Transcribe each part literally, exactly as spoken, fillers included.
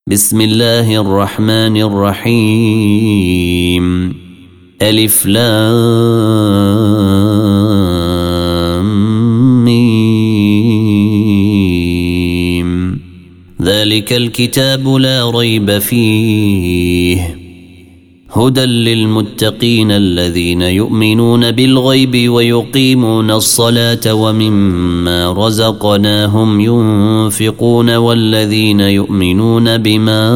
بسم الله الرحمن الرحيم. ألف لام ميم. ذلك الكتاب لا ريب فيه هدى للمتقين الذين يؤمنون بالغيب ويقيمون الصلاة ومما رزقناهم ينفقون والذين يؤمنون بما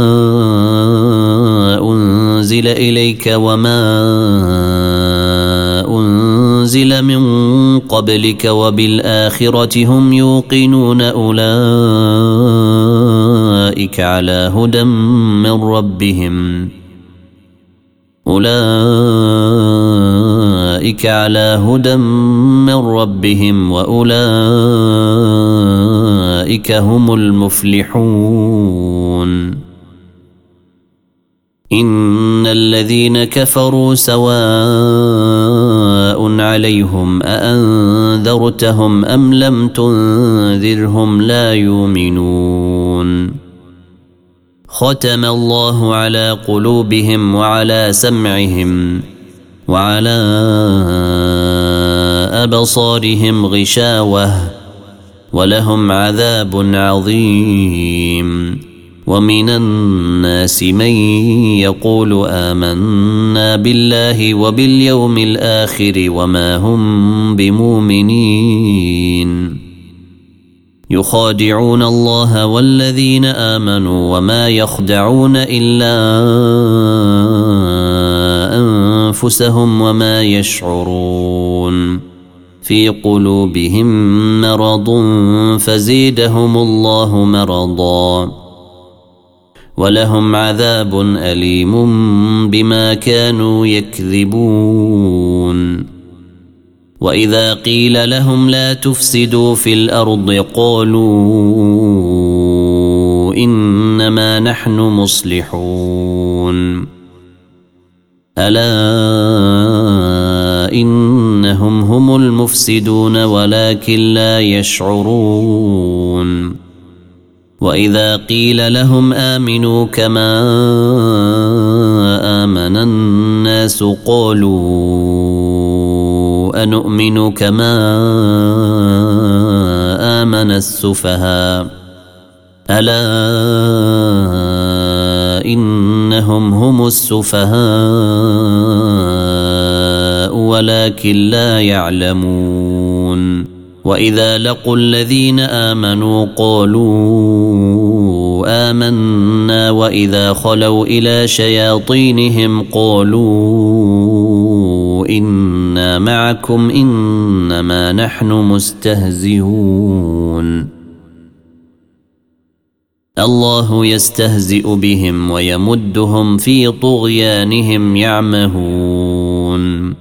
أنزل إليك وما أنزل من قبلك وبالآخرة هم يوقنون أولئك على هدى من ربهم أولئك على هدى من ربهم وأولئك هم المفلحون. إن الذين كفروا سواء عليهم أأنذرتهم أم لم تنذرهم لا يؤمنون. ختم الله على قلوبهم وعلى سمعهم وعلى أبصارهم غشاوة ولهم عذاب عظيم. ومن الناس من يقول آمنا بالله وباليوم الآخر وما هم بمؤمنين يخادعون الله والذين آمنوا وما يخدعون إلا أنفسهم وما يشعرون. في قلوبهم مرض فزيدهم الله مرضا ولهم عذاب أليم بما كانوا يكذبون. وإذا قيل لهم لا تفسدوا في الأرض قالوا إنما نحن مصلحون. ألا إنهم هم المفسدون ولكن لا يشعرون. وإذا قيل لهم آمنوا كما آمن الناس قالوا أنؤمن كما آمن السفهاء ألا إنهم هم السفهاء ولكن لا يعلمون. وإذا لقوا الذين آمنوا قالوا آمنا وإذا خلوا إلى شياطينهم قالوا إنا معكم إنما نحن مستهزئون. الله يستهزئ بهم ويمدهم في طغيانهم يعمهون.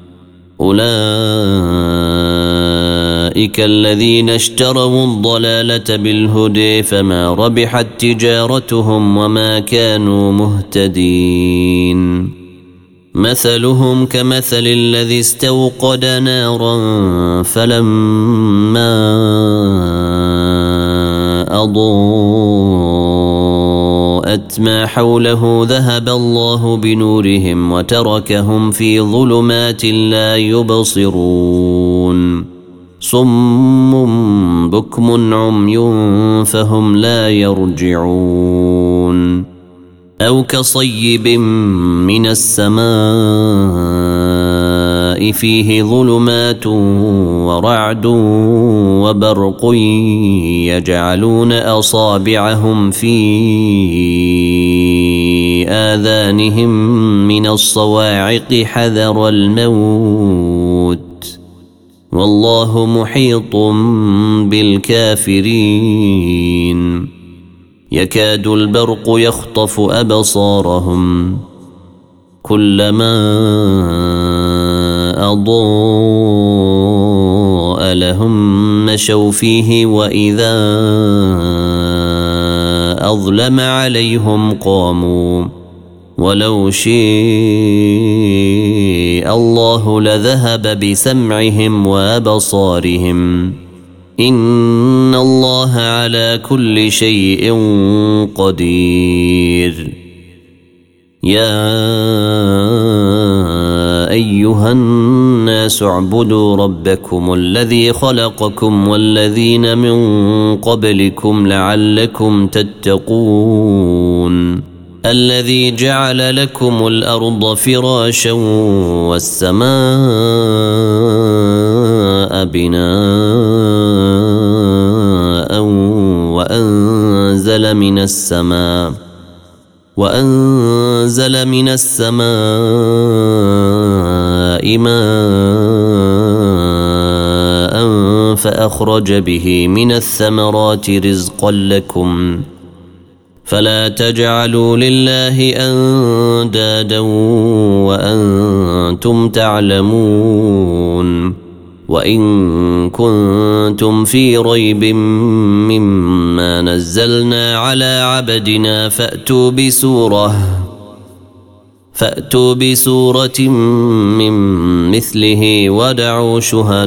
أولئك الذين اشتروا الضلالة بالهدى فما ربحت تجارتهم وما كانوا مهتدين. مثلهم كمثل الذي استوقد نارا فلما أضاءت ما حوله ذهب الله بنورهم وتركهم في ظلمات لا يبصرون. صم بكم عمي فهم لا يرجعون. أو كصيب من السماء فيه ظلمات ورعد وبرق يجعلون أصابعهم في آذانهم من الصواعق حذر الموت والله محيط بالكافرين. يكاد البرق يخطف أبصارهم كلما أضاء لهم مشوا فيه وإذا أظلم عليهم قاموا ولو شاء الله لذهب بسمعهم وأبصارهم إن الله على كل شيء قدير. يا أيها الناس اعبدوا ربكم الذي خلقكم والذين من قبلكم لعلكم تتقون الذي جعل لكم الأرض فراشا والسماء بناء وأنزل من السماء وأنزل من السماء ماء فأخرج به من الثمرات رزقا لكم فلا تجعلوا لله أندادا وأنتم تعلمون. وإن كنتم في ريب مما نزلنا على عبدنا فأتوا بسورة فأتوا بسورة من مثله ودعوا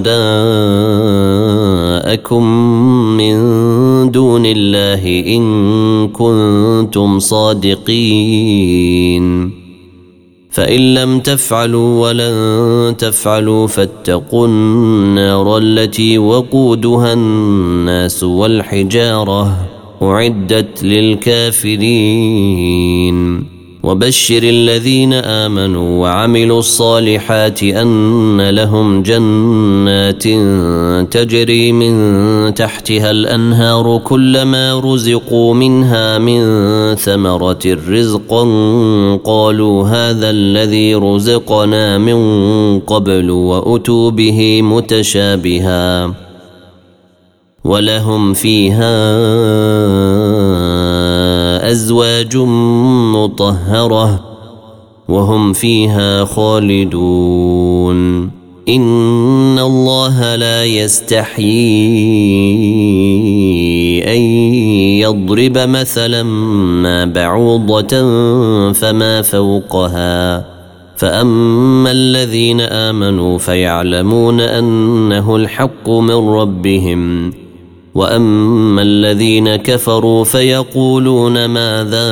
شهداءكم من دون الله إن كنتم صادقين. فإن لم تفعلوا ولن تفعلوا فاتقوا النار التي وقودها الناس والحجارة أعدت للكافرين. وبشر الذين آمنوا وعملوا الصالحات أن لهم جنات تجري من تحتها الأنهار كلما رزقوا منها من ثمرة رزقا قالوا هذا الذي رزقنا من قبل وأتوا به متشابها ولهم فيها أزواج مطهرة وهم فيها خالدون. إن الله لا يستحيي أن يضرب مثلا ما بعوضة فما فوقها فأما الذين آمنوا فيعلمون أنه الحق من ربهم وأما الذين كفروا فيقولون ماذا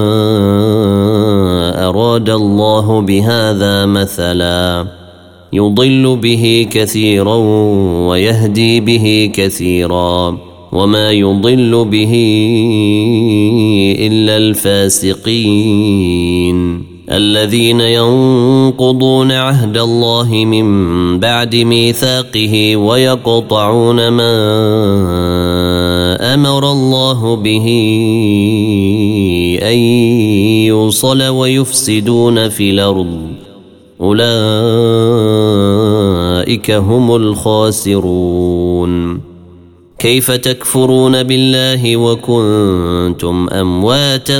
أراد الله بهذا مثلا يضل به كثيرا ويهدي به كثيرا وما يضل به إلا الفاسقين الذين ينقضون عهد الله من بعد ميثاقه ويقطعون ما أمر الله به أن يوصل ويفسدون في الأرض أولئك هم الخاسرون. كيف تكفرون بالله وكنتم أمواتا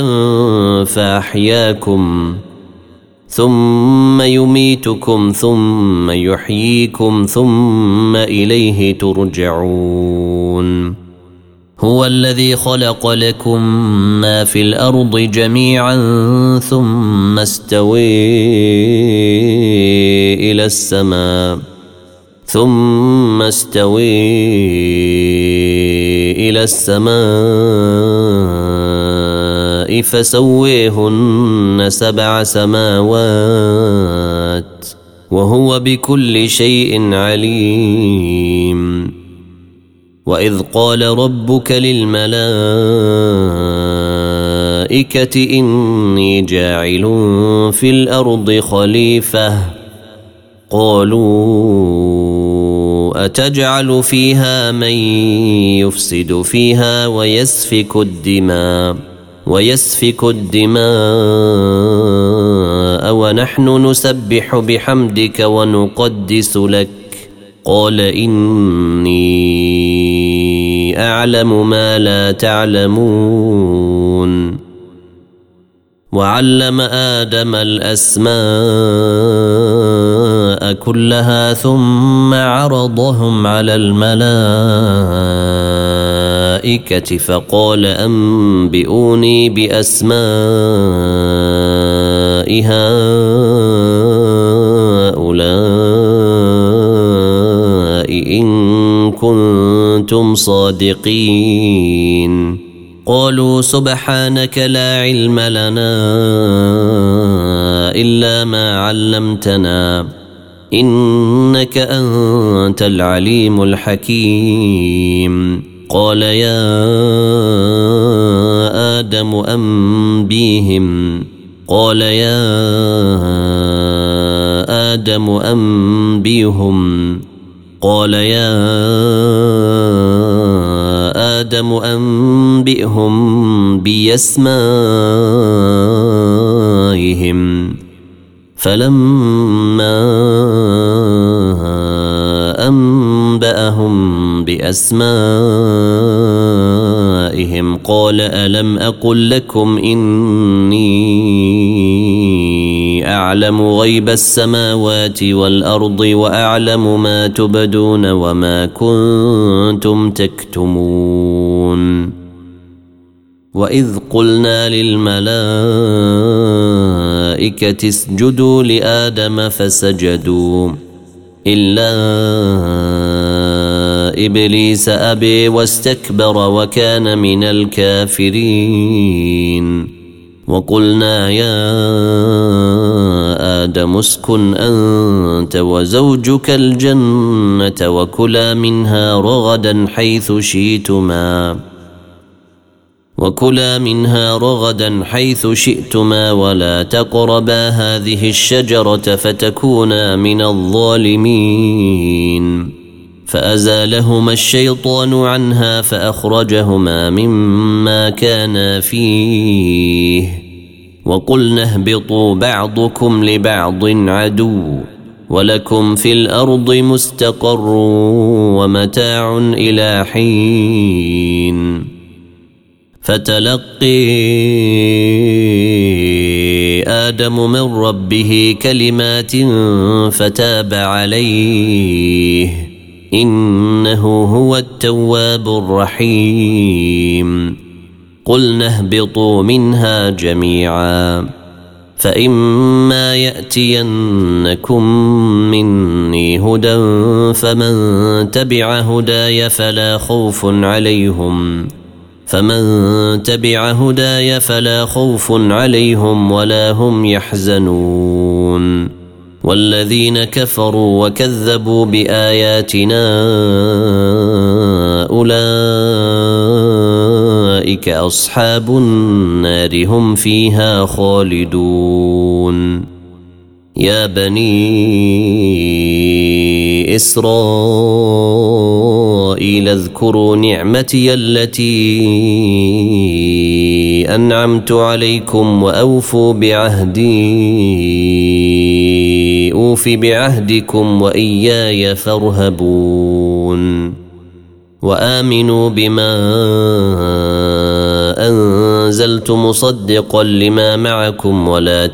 فأحياكم ثم يميتكم ثم يحييكم ثم إليه ترجعون. هو الذي خلق لكم ما في الأرض جميعا ثم استوى إلى السماء ثم استوى إلى السماء فسويهن سبع سماوات وهو بكل شيء عليم. وإذ قال ربك للملائكة إني جاعل في الأرض خليفة قالوا أتجعل فيها من يفسد فيها ويسفك الدماء ويسفك الدماء ونحن نسبح بحمدك ونقدس لك قال إني أعلم ما لا تعلمون. وعلم آدم الأسماء كلها ثم عرضهم على الملائكة فقال أنبئوني بأسماء هؤلاء إن كنتم صادقين. قالوا سبحانك لا علم لنا إلا ما علمتنا إنك أنت العليم الحكيم. قال يا آدم أنبيهم قال يا آدم أنبيهم قال يا آدم أنبئهم بأسمائهم. فلما أنبأهم بأسمائهم قال ألم أقل لكم إني أعلم غيب السماوات والأرض وأعلم ما تبدون وما كنتم تكتمون. وإذ قلنا للملائكة اسجدوا لآدم فسجدوا إلا إبليس أبي واستكبر وكان من الكافرين. وقلنا يا آدم اسكن أنت وزوجك الجنة وكلا منها رغدا حيث شئتما وكلا منها رغدا حيث شئتما ولا تقربا هذه الشجرة فتكونا من الظالمين. فأزالهما الشيطان عنها فأخرجهما مما كانا فيه وقلنا اهبطوا بعضكم لبعض عدو ولكم في الأرض مستقر ومتاع إلى حين. فتلقي آدم من ربه كلمات فتاب عليه إنه هو التواب الرحيم. قلنا اهبطوا منها جميعا فإما يأتينكم مني هدى فمن تبع هداي فلا خوف عليهم فمن تبع هداي فلا خوف عليهم ولا هم يحزنون. والذين كفروا وكذبوا بآياتنا أولئك أصحاب النار هم فيها خالدون. يا بني إسرائيل اذكروا نعمتي التي أنعمت عليكم وأوفوا بعهدي أوف بعهدكم وإياي فارهبون. وآمنوا بما أنزلت مصدقا لما معكم ولا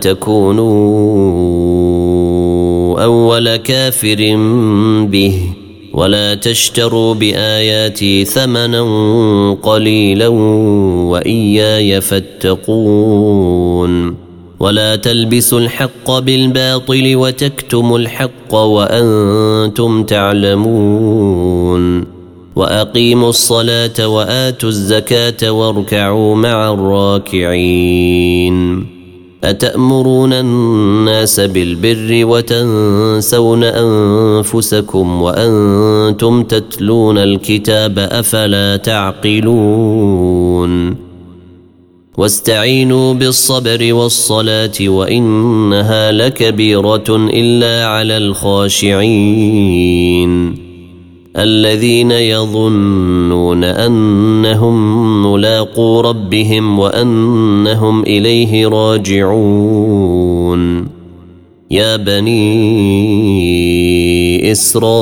تكونوا أول كافر به ولا تشتروا بآياتي ثمنا قليلا وإياي فاتقون. ولا تلبسوا الحق بالباطل وتكتموا الحق وأنتم تعلمون. وأقيموا الصلاة وآتوا الزكاة واركعوا مع الراكعين. أتأمرون الناس بالبر وتنسون أنفسكم وأنتم تتلون الكتاب أفلا تعقلون. واستعينوا بالصبر والصلاة وإنها لكبيرة إلا على الخاشعين الذين يظنون أنهم ملاقو ربهم وأنهم إليه راجعون. يا بني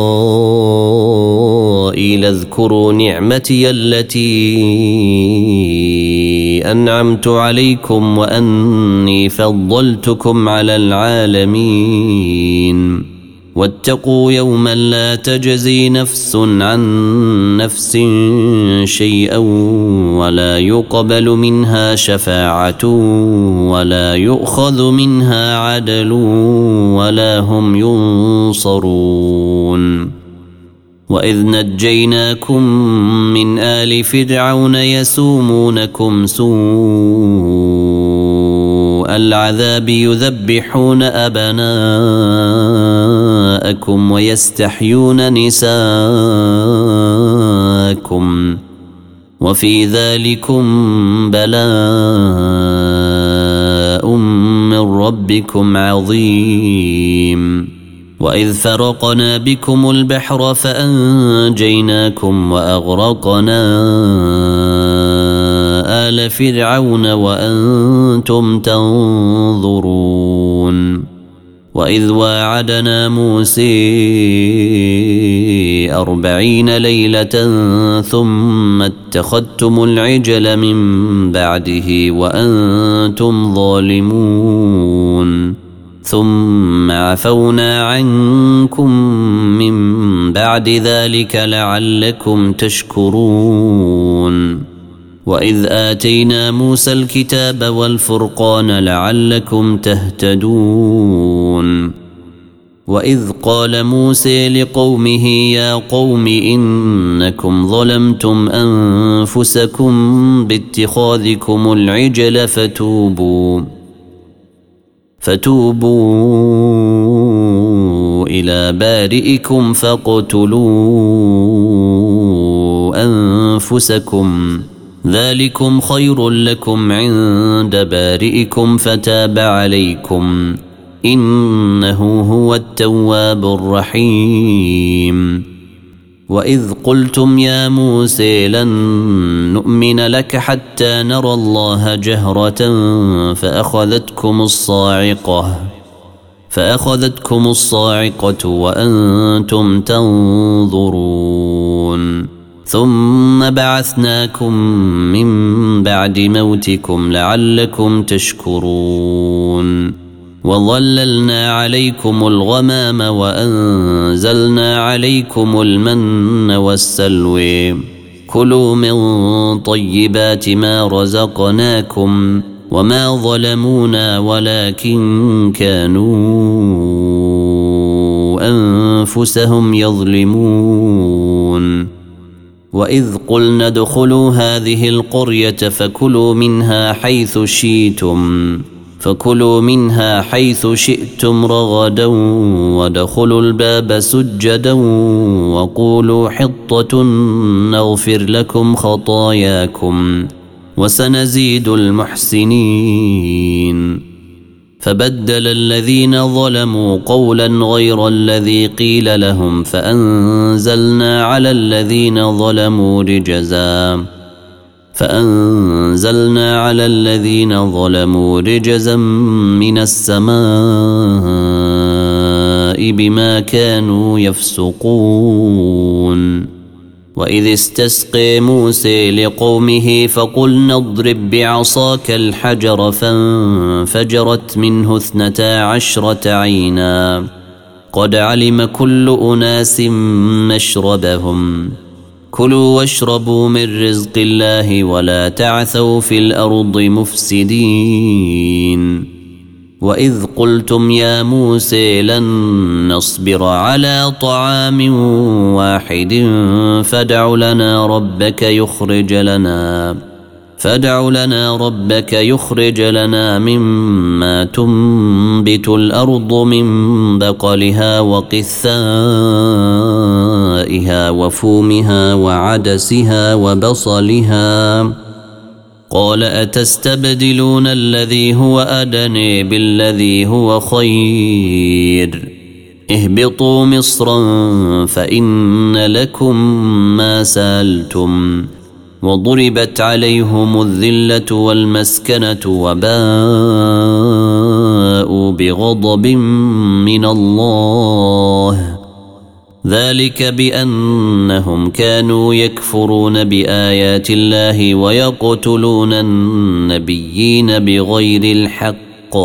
إسرائيل اذكروا نعمتي التي أنعمت عليكم وأني فضلتكم على العالمين. واتقوا يوما لا تجزي نفس عن نفس شيئا ولا يقبل منها شفاعة ولا يؤخذ منها عدل ولا هم ينصرون. وإذ نجيناكم من آل فرعون يسومونكم سوء العذاب يذبحون أبناءكم ويستحيون نساءكم وفي ذلكم بلاء من ربكم عظيم. وإذ فرقنا بكم البحر فأنجيناكم وأغرقنا آل فرعون وأنتم تنظرون. وإذ واعدنا موسى أربعين ليلة ثم اتخذتم العجل من بعده وأنتم ظالمون ثم عفونا عنكم من بعد ذلك لعلكم تشكرون. وإذ آتينا موسى الكتاب والفرقان لعلكم تهتدون. وإذ قال موسى لقومه يا قوم إنكم ظلمتم أنفسكم باتخاذكم العجل فتوبوا فتوبوا إلى بارئكم فاقتلوا أنفسكم ذلكم خير لكم عند بارئكم فتاب عليكم إنه هو التواب الرحيم. وإذ قلتم يا موسى لن نؤمن لك حتى نرى الله جهرة فأخذتكم الصاعقة فأخذتكم الصاعقة وأنتم تنظرون ثم بعثناكم من بعد موتكم لعلكم تشكرون. وظللنا عليكم الغمام وأنزلنا عليكم المن والسلوى كلوا من طيبات ما رزقناكم وما ظلمونا ولكن كانوا أنفسهم يظلمون. وإذ قلنا ادخلوا هذه القرية فكلوا منها حيث شئتم فكلوا منها حيث شئتم رغدا وادخلوا الباب سجدا وقولوا حطة نغفر لكم خطاياكم وسنزيد المحسنين. فبدل الذين ظلموا قولا غير الذي قيل لهم فأنزلنا على الذين ظلموا رجزا فأنزلنا على الذين ظلموا رجزا من السماء بما كانوا يفسقون. وإذ استسقى موسى لقومه فقلنا اضرب بعصاك الحجر فانفجرت منه اثنتا عشرة عينا قد علم كل أناس مشربهم كلوا واشربوا من رزق الله ولا تعثوا في الأرض مفسدين. وإذ قلتم يا موسى لن نصبر على طعام واحد فادع لنا ربك يخرج لنا فادع لنا ربك يخرج لنا مما تنبت الأرض من بقلها وقثائها وفومها وعدسها وبصلها قال أتستبدلون الذي هو أدنى بالذي هو خير اهبطوا مصرا فإن لكم ما سألتم وضربت عليهم الذلة والمسكنة وباءوا بغضب من الله ذلك بأنهم كانوا يكفرون بآيات الله ويقتلون النبيين بغير الحق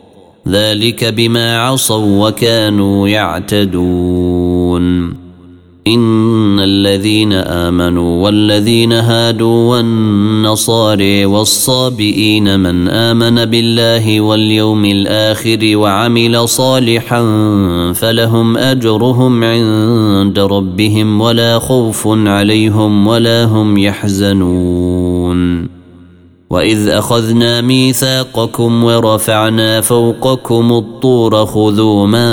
ذلك بما عصوا وكانوا يعتدون. إن الذين آمنوا والذين هادوا والنصارى والصابئين من آمن بالله واليوم الآخر وعمل صالحا فلهم أجرهم عند ربهم ولا خوف عليهم ولا هم يحزنون. وإذ أخذنا ميثاقكم ورفعنا فوقكم الطور خذوا ما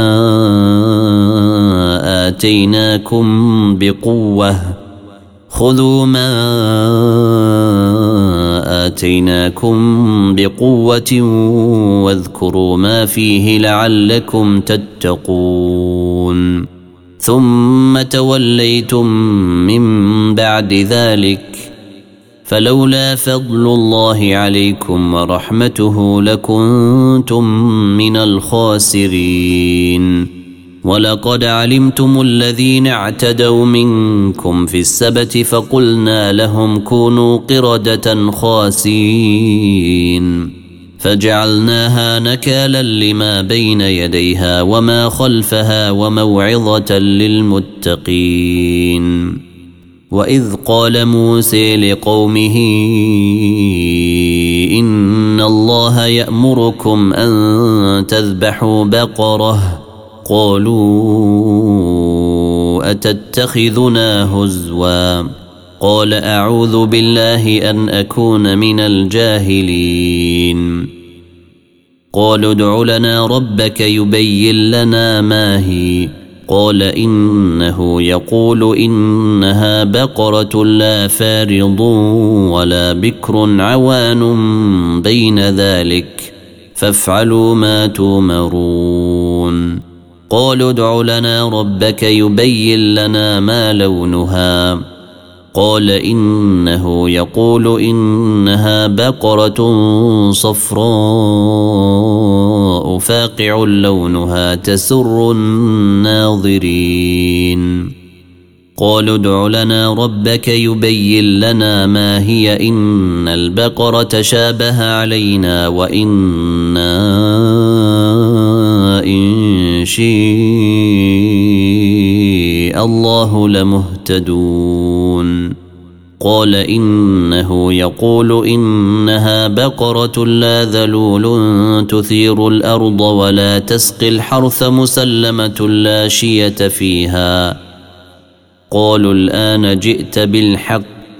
آتيناكم بقوة خذوا ما آتيناكم بقوة واذكروا ما فيه لعلكم تتقون. ثم توليتم من بعد ذلك فلولا فضل الله عليكم ورحمته لكنتم من الخاسرين. ولقد علمتم الذين اعتدوا منكم في السبت فقلنا لهم كونوا قردة خاسئين فجعلناها نكالا لما بين يديها وما خلفها وموعظة للمتقين. وإذ قال موسى لقومه إن الله يأمركم أن تذبحوا بقرة قالوا أتتخذنا هزوا قال أعوذ بالله أن أكون من الجاهلين. قالوا ادع لنا ربك يبين لنا ما هي قال إنه يقول إنها بقرة لا فارض ولا بكر عوان بين ذلك فافعلوا ما تؤمرون. قالوا ادع لنا ربك يبين لنا ما لونها قال إنه يقول إنها بقرة صفراء فاقع لونها تسر الناظرين. قالوا ادع لنا ربك يبين لنا ما هي إن البقرة شابه علينا وإنا إن شاء الله لمهتدون. قال إنه يقول إنها بقرة لا ذلول تثير الأرض ولا تسقي الحرث مسلمة لا شية فيها. قالوا الآن جئت بالحق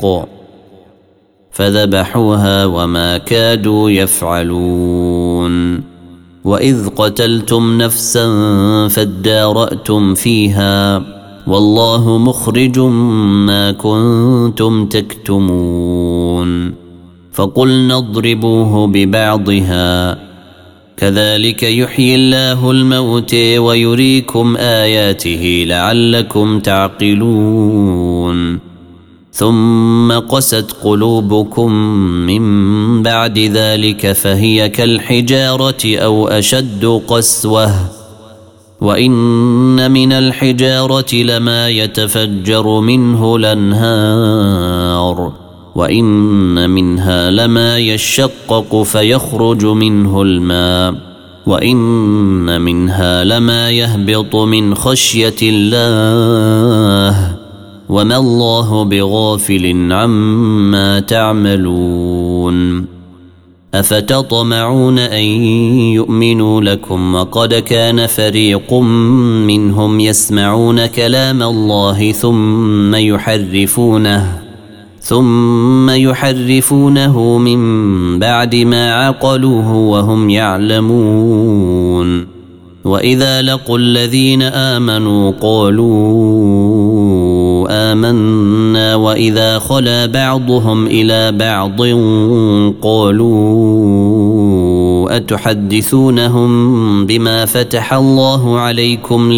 فذبحوها وما كادوا يفعلون. وإذ قتلتم نفسا فادارأتم فيها والله مخرج ما كنتم تكتمون. فقلنا اضربوه ببعضها كذلك يحيي الله الموت ويريكم آياته لعلكم تعقلون. ثم قست قلوبكم من بعد ذلك فهي كالحجارة أو أشد قسوة وإن من الحجارة لما يتفجر منه الأنهار وإن منها لما يشقق فيخرج منه الماء وإن منها لما يهبط من خشية الله وما الله بغافل عما تعملون. أفتطمعون أن يؤمنوا لكم وقد كان فريق منهم يسمعون كلام الله ثم يحرفونه ثم يحرفونه من بعد ما عقلوه وهم يعلمون. وإذا لقوا الذين آمنوا قالوا آمنا وإذا خلا بعضهم إلى بعض قالوا أتحدثونهم بما فتح الله عليكم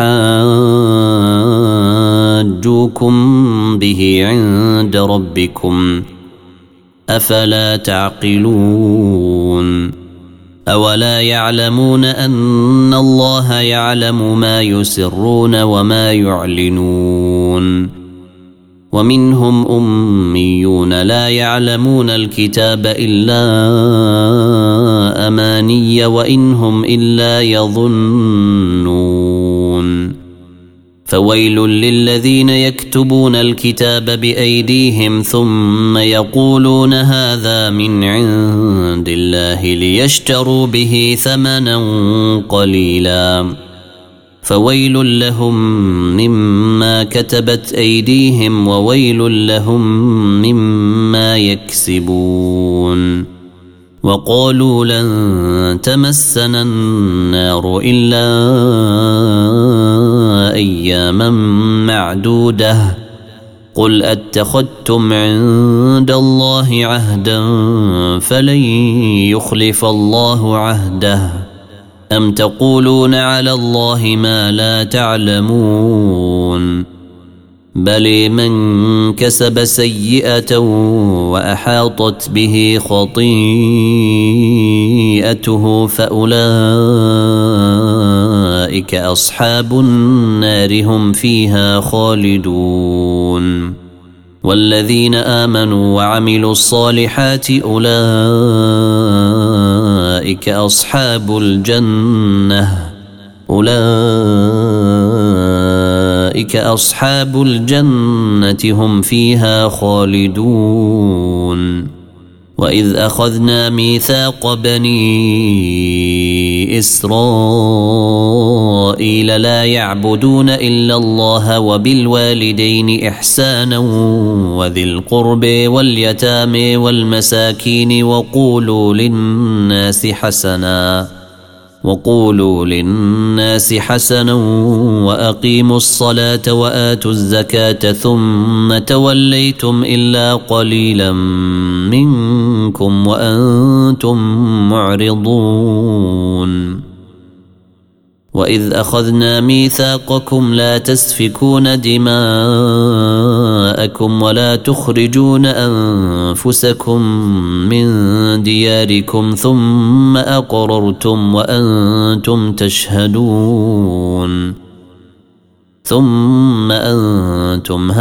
ليحاجوكم به عند ربكم أفلا تعقلون. أولا يعلمون أن الله يعلم ما يسرون وما يعلنون. ومنهم أميون لا يعلمون الكتاب إلا أماني وإنهم إلا يظنون. فويل للذين يكتبون الكتاب بأيديهم ثم يقولون هذا من عند الله ليشتروا به ثمنا قليلا فويل لهم مما كتبت أيديهم وويل لهم مما يكسبون. وقالوا لن تمسنا النار إلا أياما معدودة قل أتخذتم عند الله عهدا فلن يخلف الله عهده أم تقولون على الله ما لا تعلمون بل من كسب سيئة وأحاطت به خطيئته فأولئك أصحاب النار هم فيها خالدون. والذين آمنوا وعملوا الصالحات أولئك أصحاب الجنة أولئك أصحاب الجنة هم فيها خالدون. وإذ أخذنا ميثاق بني إسرائيل لا يعبدون إلا الله وبالوالدين إحسانا وذي القرب واليتامى والمساكين وقولوا للناس حسنا وقولوا للناس حسنا وأقيموا الصلاة وآتوا الزكاة ثم توليتم إلا قليلا منكم وأنتم معرضون. وإذ أخذنا ميثاقكم لا تسفكون دماءكم ولا تخرجون أنفسكم من دياركم ثم أقررتم وأنتم تشهدون ثم أنتم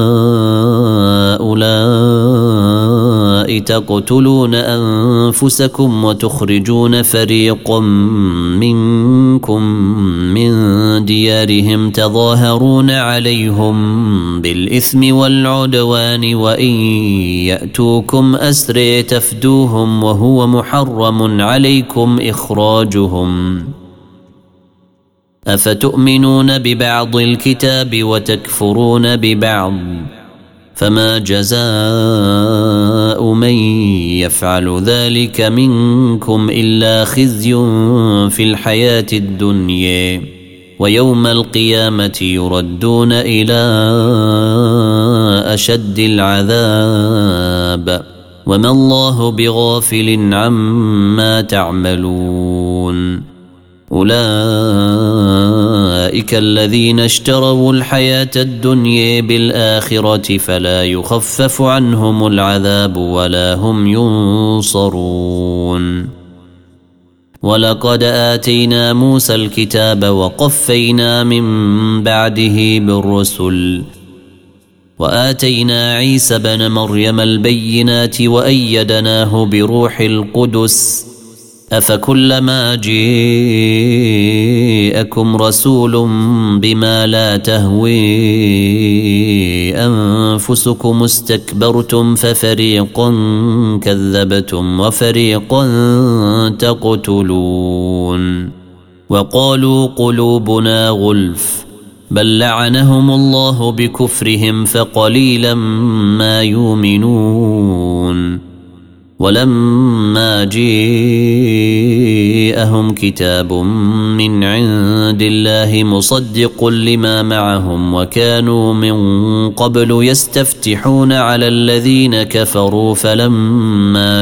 هؤلاء تقتلون أنفسكم وتخرجون فريقا منكم من ديارهم تظاهرون عليهم بالإثم والعدوان وإن يأتوكم أسرى تفدوهم وهو محرم عليكم إخراجهم أفتؤمنون ببعض الكتاب وتكفرون ببعض فما جزاء من يفعل ذلك منكم إلا خزي في الحياة الدنيا ويوم القيامة يردون إلى أشد العذاب وما الله بغافل عما تعملون. أولئك الذين اشتروا الحياة الدنيا بالآخرة فلا يخفف عنهم العذاب ولا هم ينصرون. ولقد آتينا موسى الكتاب وقفينا من بعده بالرسل وآتينا عيسى بن مريم البينات وأيدناه بروح القدس أفكلما جاءكم رسول بما لا تهوي أنفسكم استكبرتم ففريقا كذبتم وفريقا تقتلون. وقالوا قلوبنا غلف بل لعنهم الله بكفرهم فقليلا ما يؤمنون. ولما جاءهم كتاب من عند الله مصدق لما معهم وكانوا من قبل يستفتحون على الذين كفروا فلما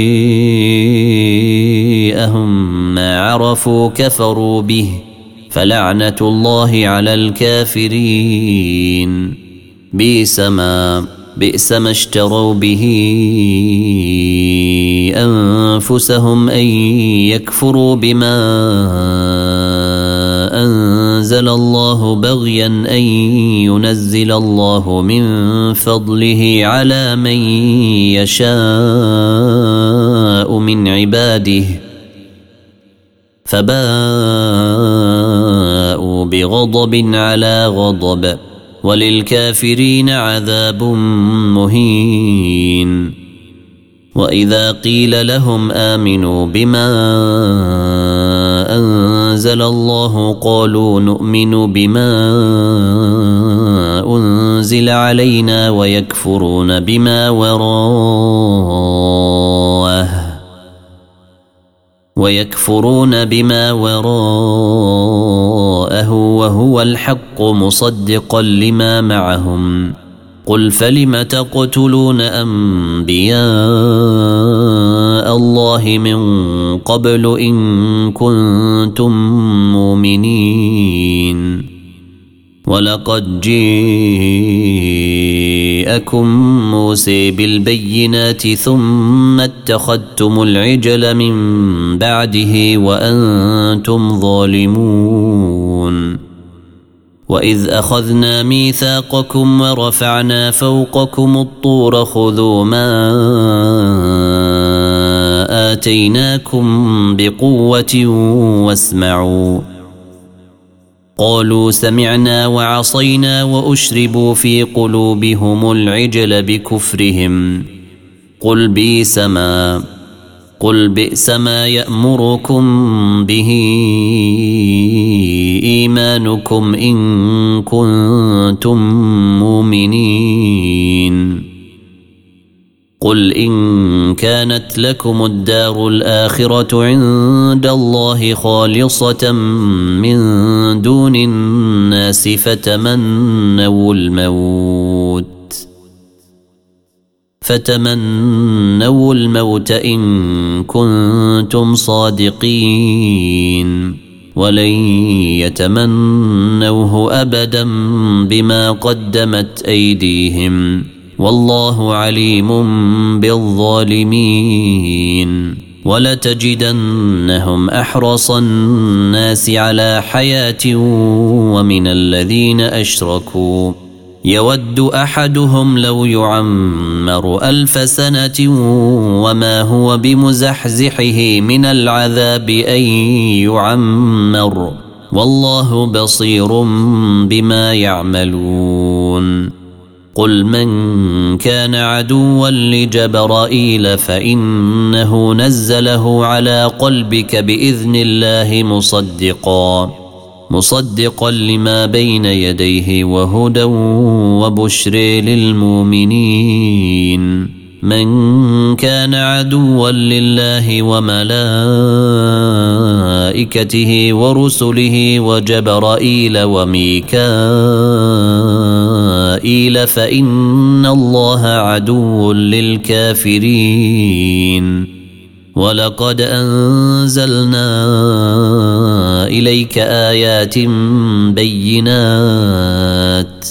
جاءهم ما عرفوا كفروا به فلعنة الله على الكافرين. بئس ما بئس ما اشتروا به أنفسهم أن يكفروا بما أنزل الله بغيا أن ينزل الله من فضله على من يشاء من عباده فباءوا بغضب على غضب وللكافرين عذاب مهين. وإذا قيل لهم آمنوا بما أنزل الله قالوا نؤمن بما أنزل علينا ويكفرون بما وراءه ويكفرون بما وراءه وهو الحق مصدقا لما معهم. قل فلم تقتلون أنبياء الله من قبل إن كنتم مؤمنين؟ ولقد جاءكم موسى بالبينات ثم اتخذتم العجل من بعده وأنتم ظالمون. وإذ أخذنا ميثاقكم ورفعنا فوقكم الطور خذوا ما آتيناكم بقوة واسمعوا. قالوا سمعنا وعصينا وأشربوا في قلوبهم العجل بكفرهم. قل بئس ما قل بئس ما يأمركم به إيمانكم إن كنتم مؤمنين. قل إن كانت لكم الدار الآخرة عند الله خالصة من دون الناس فتمنوا الموت فتمنوا الموت إن كنتم صادقين ولن يتمنوه أبدا بما قدمت أيديهم والله عليم بالظالمين. ولتجدنهم أحرص الناس على حياة ومن الذين أشركوا يود أحدهم لو يعمر ألف سنة وما هو بمزحزحه من العذاب أن يعمر والله بصير بما يعملون. قل من كان عدوا لجبرائيل فإنه نزله على قلبك بإذن الله مصدقا مصدقا لما بين يديه وهدى وبشر للمؤمنين. من كان عدوا لله وملائكته ورسله وجبرائيل وميكائيل فإن الله عدو للكافرين. ولقد أنزلنا إليك آيات بينات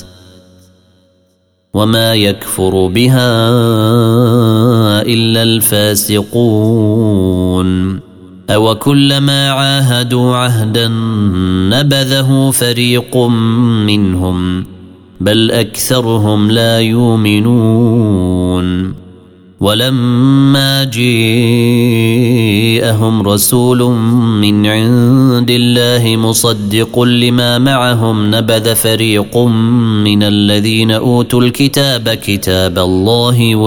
وما يكفر بها إلا الفاسقون. أو كلما عاهدوا عهدا نبذه فريق منهم بل أكثرهم لا يؤمنون. ولما جاءهم رسول من عند الله مصدق لما معهم نبذ فريق من الذين أوتوا الكتاب كتاب الله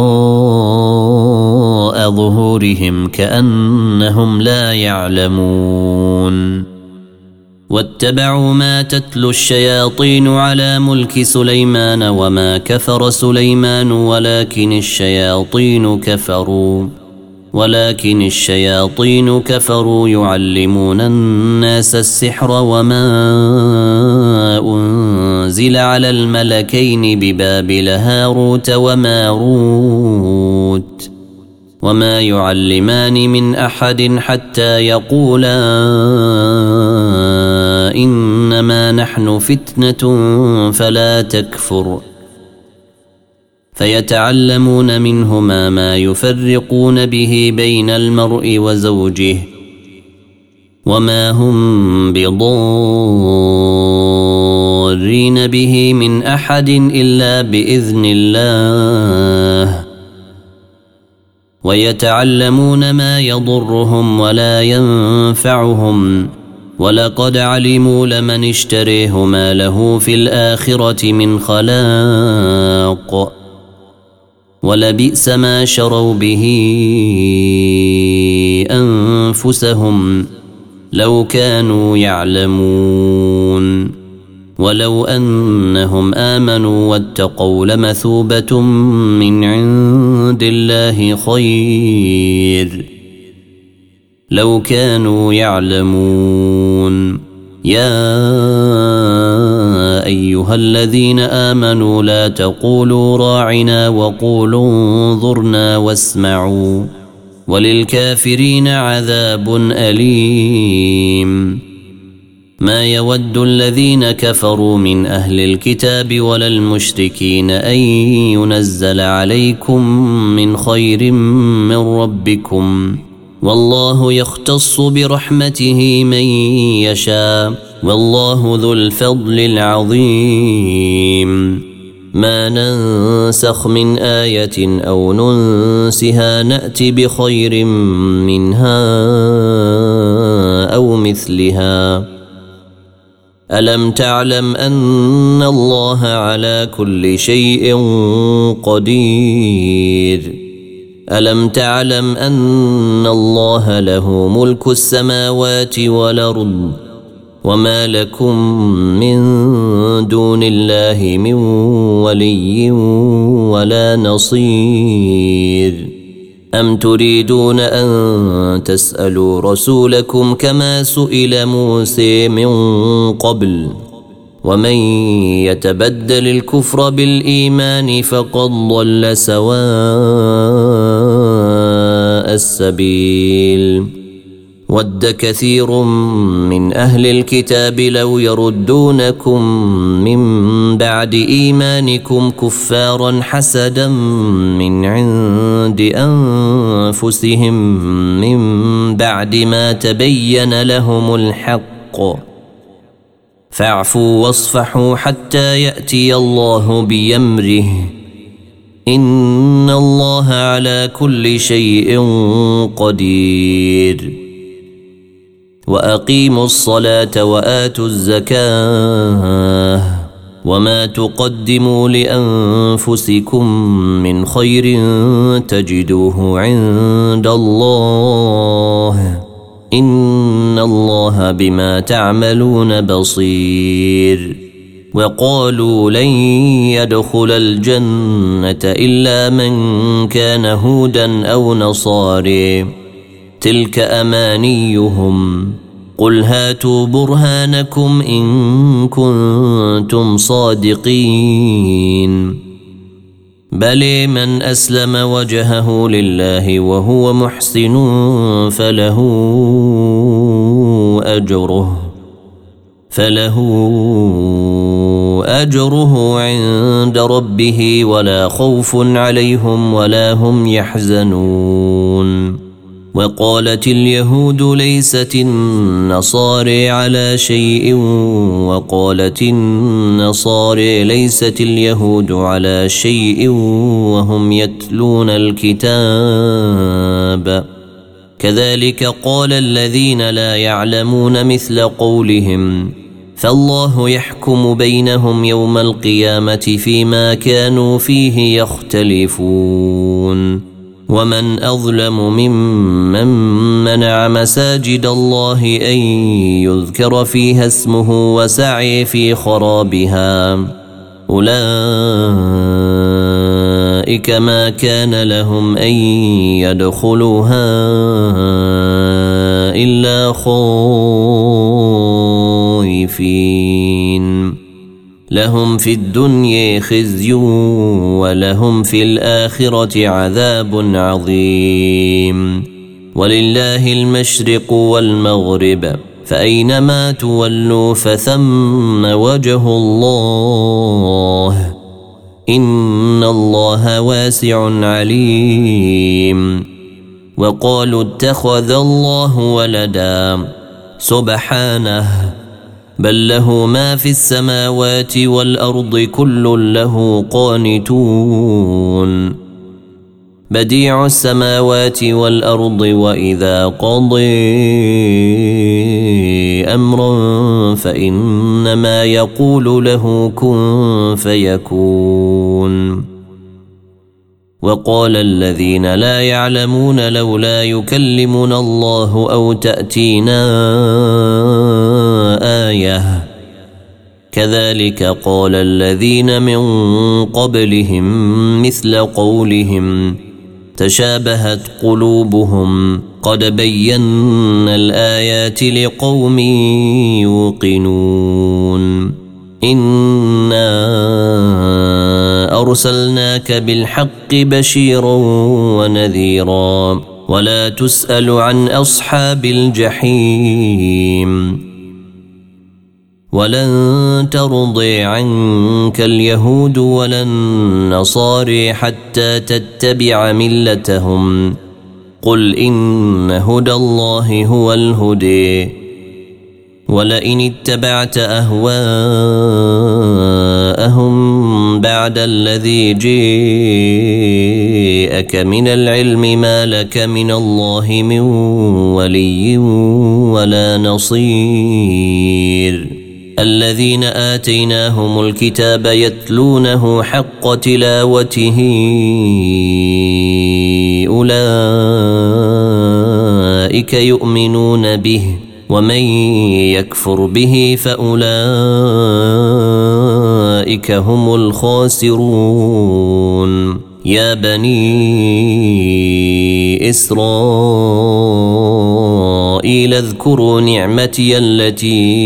وراء ظهورهم كأنهم لا يعلمون. واتبعوا ما تتلو الشياطين على ملك سليمان وما كفر سليمان ولكن الشياطين كفروا ولكن الشياطين كفروا يعلمون الناس السحر وما أنزل على الملكين ببابل هاروت وماروت وما يعلمان من أحد حتى يقولا إنما نحن فتنة فلا تكفر فيتعلمون منهما ما يفرقون به بين المرء وزوجه وما هم بضارين به من أحد إلا بإذن الله ويتعلمون ما يضرهم ولا ينفعهم ولقد علموا لمن اشتريه ما له في الآخرة من خلاق ولبئس ما شروا به أنفسهم لو كانوا يعلمون ولو أنهم آمنوا واتقوا لمثوبة من عند الله خير لو كانوا يعلمون يا أيها الذين آمنوا لا تقولوا راعنا وقولوا انظرنا واسمعوا وللكافرين عذاب أليم ما يود الذين كفروا من أهل الكتاب ولا المشركين أن ينزل عليكم من خير من ربكم والله يختص برحمته من يشاء والله ذو الفضل العظيم ما ننسخ من آية أو ننسها نأتي بخير منها أو مثلها ألم تعلم أن الله على كل شيء قدير ألم تعلم أن الله له ملك السماوات والأرض وما لكم من دون الله من ولي ولا نصير أم تريدون أن تسألوا رسولكم كما سئل موسى من قبل ومن يتبدل الكفر بالإيمان فقد ضل سواء السبيل ود كثير من أهل الكتاب لو يردونكم من بعد إيمانكم كفارا حسدا من عند أنفسهم من بعد ما تبين لهم الحق فاعفوا واصفحوا حتى يأتي الله بأمره إن الله على كل شيء قدير وأقيموا الصلاة وآتوا الزكاة وما تقدموا لأنفسكم من خير تجدوه عند الله إن الله بما تعملون بصير وقالوا لن يدخل الجنة إلا من كان هودا أو نصاري تلك أمانيهم قل هاتوا برهانكم إن كنتم صادقين بل من أسلم وجهه لله وهو محسن فله أجره فله أجره عند ربه ولا خوف عليهم ولا هم يحزنون وقالت اليهود ليست النصارى على شيء وقالت النصارى ليست اليهود على شيء وهم يتلون الكتاب كذلك قال الذين لا يعلمون مثل قولهم فالله يحكم بينهم يوم القيامة فيما كانوا فيه يختلفون ومن أظلم ممن منع مساجد الله أن يذكر فيها اسمه وسعي في خرابها أولئك ما كان لهم أن يدخلوها إلا خائفين لهم في الدنيا خزي ولهم في الآخرة عذاب عظيم ولله المشرق والمغرب فأينما تولوا فثم وجه الله إن الله واسع عليم وقالوا اتخذ الله ولدا سبحانه بل له ما في السماوات والأرض كل له قانتون بديع السماوات والأرض وإذا قضي أمرا فإنما يقول له كن فيكون. وقال الذين لا يعلمون لولا يكلمنا الله أو تأتينا آية كذلك قال الذين من قبلهم مثل قولهم تشابهت قلوبهم قد بينا الآيات لقوم يوقنون. إنا أرسلناك بالحق بشيرا ونذيرا ولا تسأل عن أصحاب الجحيم. ولن ترضي عنك اليهود ولا النصارى حتى تتبع ملتهم قل إن هدى الله هو الهدي ولئن اتبعت أهواءهم بعد الذي جاءك من العلم ما لك من الله من ولي ولا نصير. الذين آتيناهم الكتاب يتلونه حق تلاوته أولئك يؤمنون به ومن يكفر به فأولئك هم الخاسرون. يا بني إسرائيل اذكروا نعمتي التي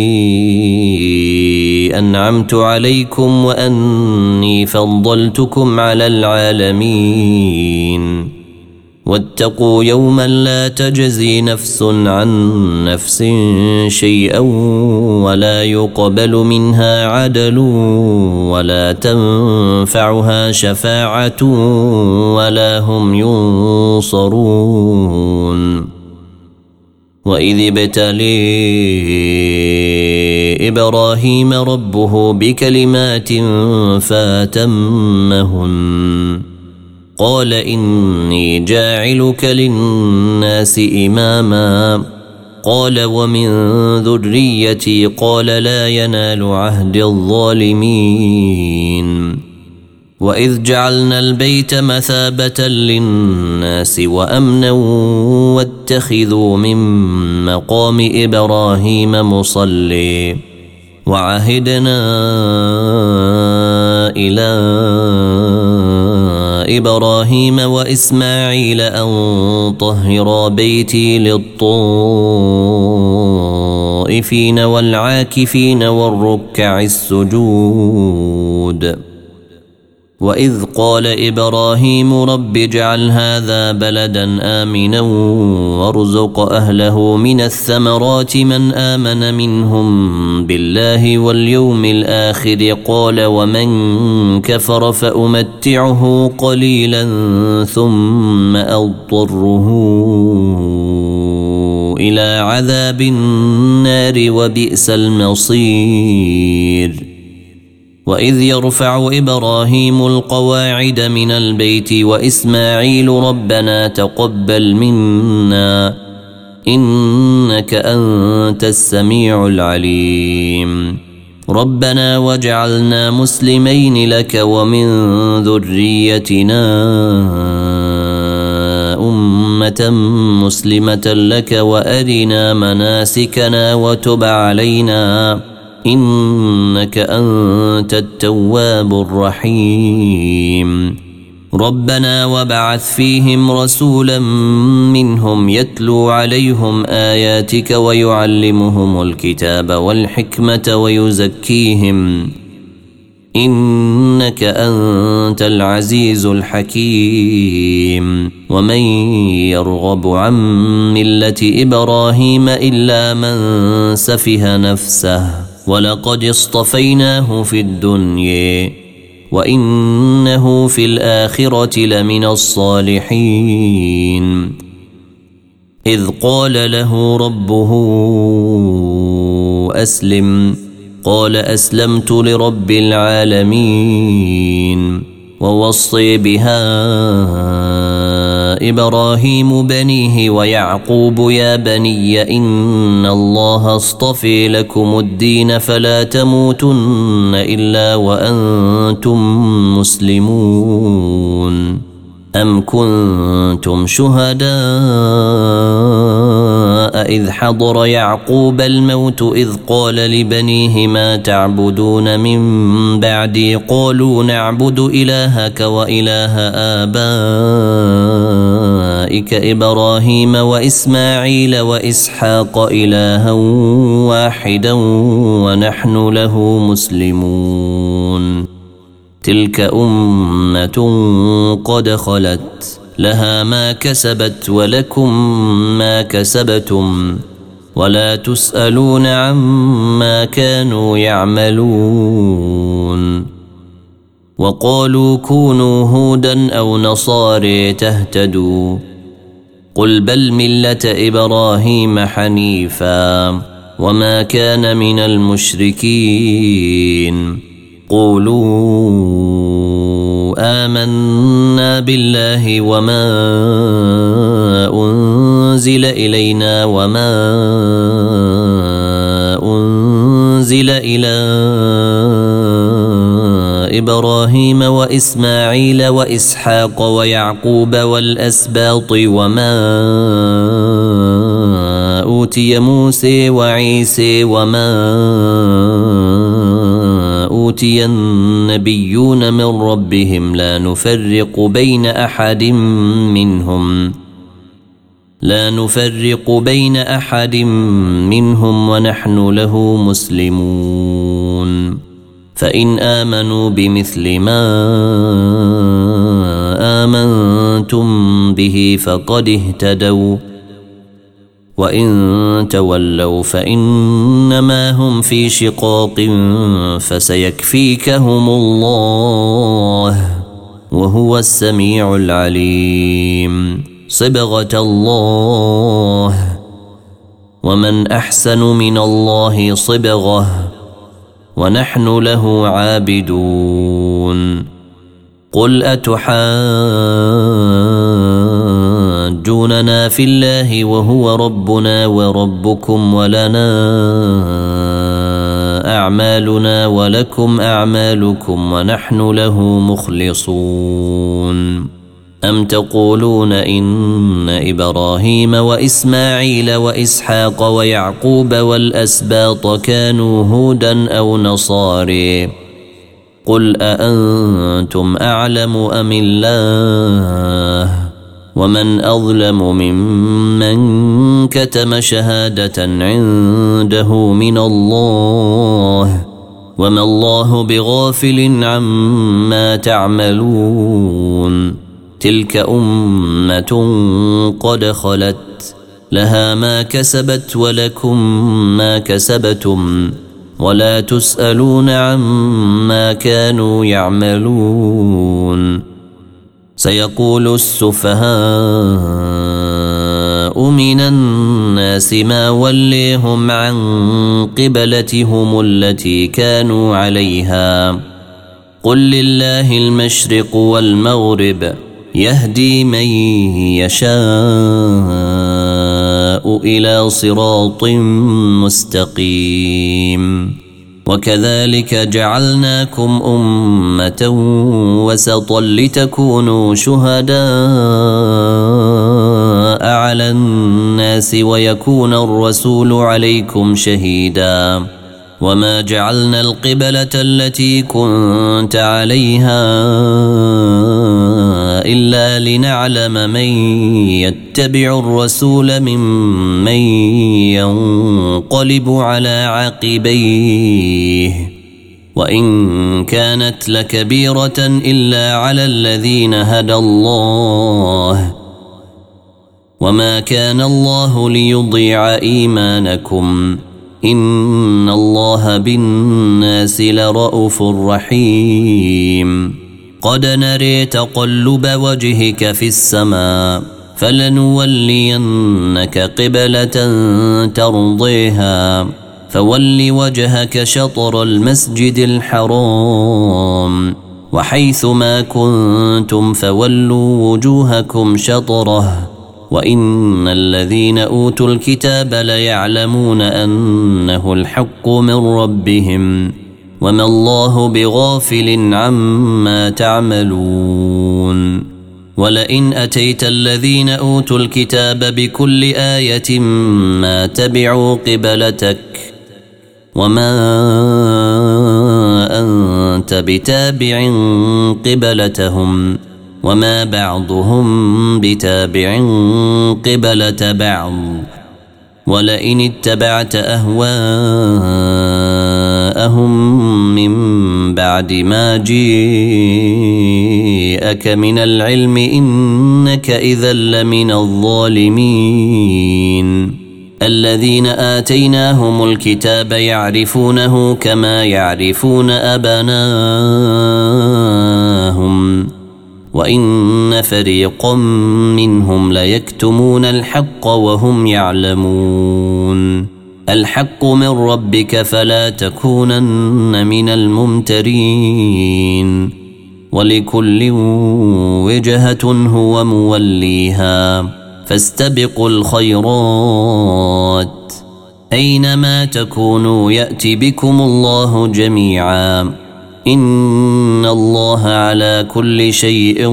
أنعمت عليكم وأني فضلتكم على العالمين. واتقوا يوما لا تجزي نفس عن نفس شيئا ولا يقبل منها عدل ولا تنفعها شفاعة ولا هم ينصرون. وإذ ابتلي إبراهيم ربه بكلمات فأتمهن قال إني جاعلك للناس إماما قال ومن ذريتي قال لا ينال عهد الظالمين. وإذ جعلنا البيت مثابة للناس وأمنا واتخذوا من مقام إبراهيم مصلي وعهدنا إلى إبراهيم وإسماعيل أن طهرا بيتي للطائفين والعاكفين والركع السجود. وإذ قال إبراهيم رب اجعل هذا بلدا آمنا وارزق أهله من الثمرات من آمن منهم بالله واليوم الآخر قال ومن كفر فأمتعه قليلا ثم أضطره إلى عذاب النار وبئس المصير. وإذ يرفع إبراهيم القواعد من البيت وإسماعيل ربنا تقبل منا إنك أنت السميع العليم. ربنا واجعلنا مسلمين لك ومن ذريتنا أمة مسلمة لك وأرنا مناسكنا وتب علينا إنك أنت التواب الرحيم. ربنا وابعث فيهم رسولا منهم يتلو عليهم آياتك ويعلمهم الكتاب والحكمة ويزكيهم إنك أنت العزيز الحكيم. ومن يرغب عن ملة إبراهيم إلا من سفه نفسه ولقد اصطفيناه في الدنيا وإنه في الآخرة لمن الصالحين. إذ قال له ربه أسلم قال أسلمت لرب العالمين. ووصي بها إبراهيم بنيه ويعقوب يا بني إن الله اصطفي لكم الدين فلا تموتن إلا وأنتم مسلمون أم كنتم شهداء إذ حضر يعقوب الموت إذ قال لبنيه ما تعبدون من بعدي قالوا نعبد إلهك وإله آبائك إبراهيم وإسماعيل وإسحاق إلها واحدا ونحن له مسلمون تلك أمة قد خلت لها ما كسبت ولكم ما كسبتم ولا تسألون عما كانوا يعملون وقالوا كونوا هودا أو نصارى تهتدوا قل بل ملة إبراهيم حنيفا وما كان من المشركين قولوا آمنا بالله وما أنزل إلينا وما أنزل إلى إبراهيم وإسماعيل وإسحاق ويعقوب والأسباط وما أوتي موسى وعيسى وما أوتي النبيون من ربهم لا نفرق بين أحد منهم لا نفرق بين أحد منهم ونحن له مسلمون فإن آمنوا بمثل ما آمنتم به فقد اهتدوا وإن تولوا فإنما هم في شقاق فسيكفيكهم الله وهو السميع العليم صبغة الله ومن أحسن من الله صبغة ونحن له عابدون قل أتحاجوننا في الله وهو ربنا وربكم ولنا أعمالنا ولكم أعمالكم ونحن له مخلصون أم تقولون إن إبراهيم وإسماعيل وإسحاق ويعقوب والأسباط كانوا هودا أو نصارى قل أأنتم أعلم أم الله ومن أظلم ممن كتم شهادة عنده من الله وما الله بغافل عما تعملون تلك أمة قد خلت لها ما كسبت ولكم ما كسبتم ولا تسألون عما كانوا يعملون سيقول السفهاء من الناس ما وليهم عن قبلتهم التي كانوا عليها قل لله المشرق والمغرب يهدي من يشاء إلى صراط مستقيم وكذلك جعلناكم أمة وسطا لتكونوا شهداء على الناس ويكون الرسول عليكم شهيدا وما جعلنا القبلة التي كنت عليها إلا لنعلم من يتبع الرسول ممن ينقلب على عقبيه وإن كانت لكبيرة إلا على الذين هدى الله وما كان الله ليضيع إيمانكم إن الله بالناس لرءوف رحيم قد نري تقلب وجهك في السماء فلنولينك قبلة ترضيها فول وجهك شطر المسجد الحرام وحيث ما كنتم فولوا وجوهكم شطره وإن الذين أوتوا الكتاب ليعلمون أنه الحق من ربهم وما الله بغافل عما تعملون ولئن أتيت الذين أوتوا الكتاب بكل آية ما تبعوا قبلتك وما أنت بتابع قبلتهم وما بعضهم بتابع قبلة بعض ولئن اتبعت أهواءهم من بعد ما جيءك من العلم إنك إذا لمن الظالمين الذين آتيناهم الكتاب يعرفونه كما يعرفون أبناءهم وإن فريقا منهم ليكتمون الحق وهم يعلمون الحق من ربك فلا تكونن من الممترين ولكل وجهة هو موليها فاستبقوا الخيرات أينما تكونوا يأتي بكم الله جميعا إن الله على كل شيء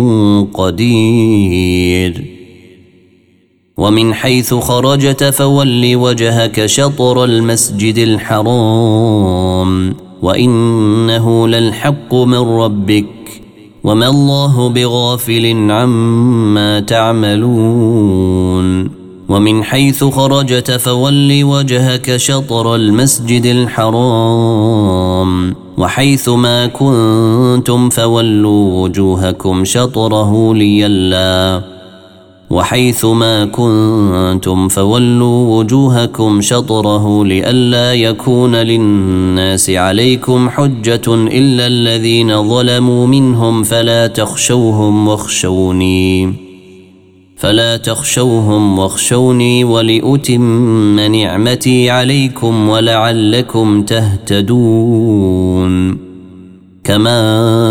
قدير ومن حيث خرجت فول وجهك شطر المسجد الحرام وإنه للحق من ربك وما الله بغافل عما تعملون ومن حيث خرجت فول وجهك شطر المسجد الحرام وحيث ما كنتم فولوا وجوهكم شطره ليلا وحيث ما كنتم فولوا وجوهكم شطره لئلا يكون للناس عليكم حجة إلا الذين ظلموا منهم فلا تخشوهم واخشوني فلا تخشوهم واخشوني ولأتم نعمتي عليكم ولعلكم تهتدون كما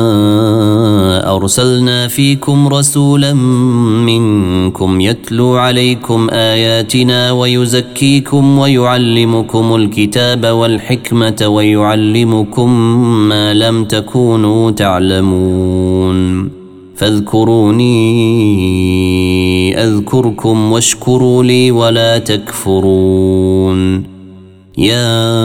أرسلنا فيكم رسولا منكم يتلو عليكم آياتنا ويزكيكم ويعلمكم الكتاب والحكمة ويعلمكم ما لم تكونوا تعلمون فاذكروني أذكركم واشكروا لي ولا تكفرون يا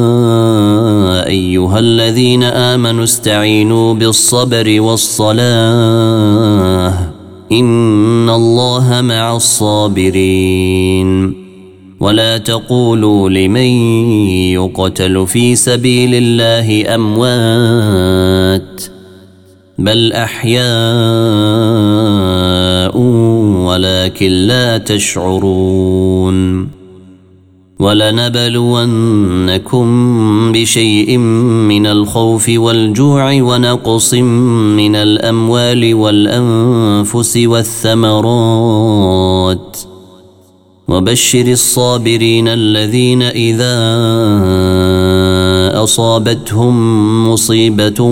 أيها الذين آمنوا استعينوا بالصبر والصلاة إن الله مع الصابرين ولا تقولوا لمن يقتل في سبيل الله أموات بل أحياء ولكن لا تشعرون ولنبلونكم بشيء من الخوف والجوع ونقص من الأموال والأنفس والثمرات وبشر الصابرين الذين إذا أصابتهم مصيبة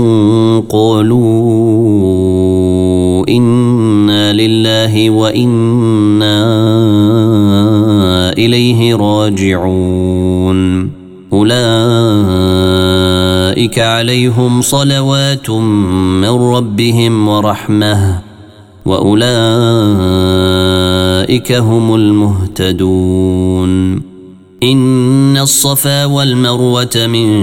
قالوا إنا لله وإنا إليه راجعون أولئك عليهم صلوات من ربهم ورحمة وأولئك هم المهتدون إن الصفا والمروة من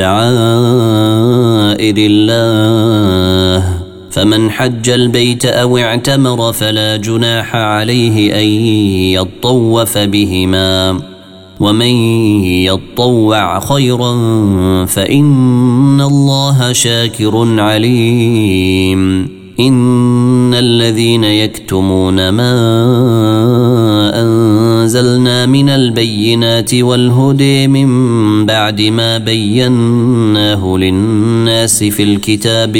شعائر الله فمن حج البيت أو اعتمر فلا جناح عليه أن يطوف بهما ومن يطوع خيرا فإن الله شاكر عليم إن الذين يكتمون ما أنزلنا من البينات والهدى من بعد ما بيناه للناس في الكتاب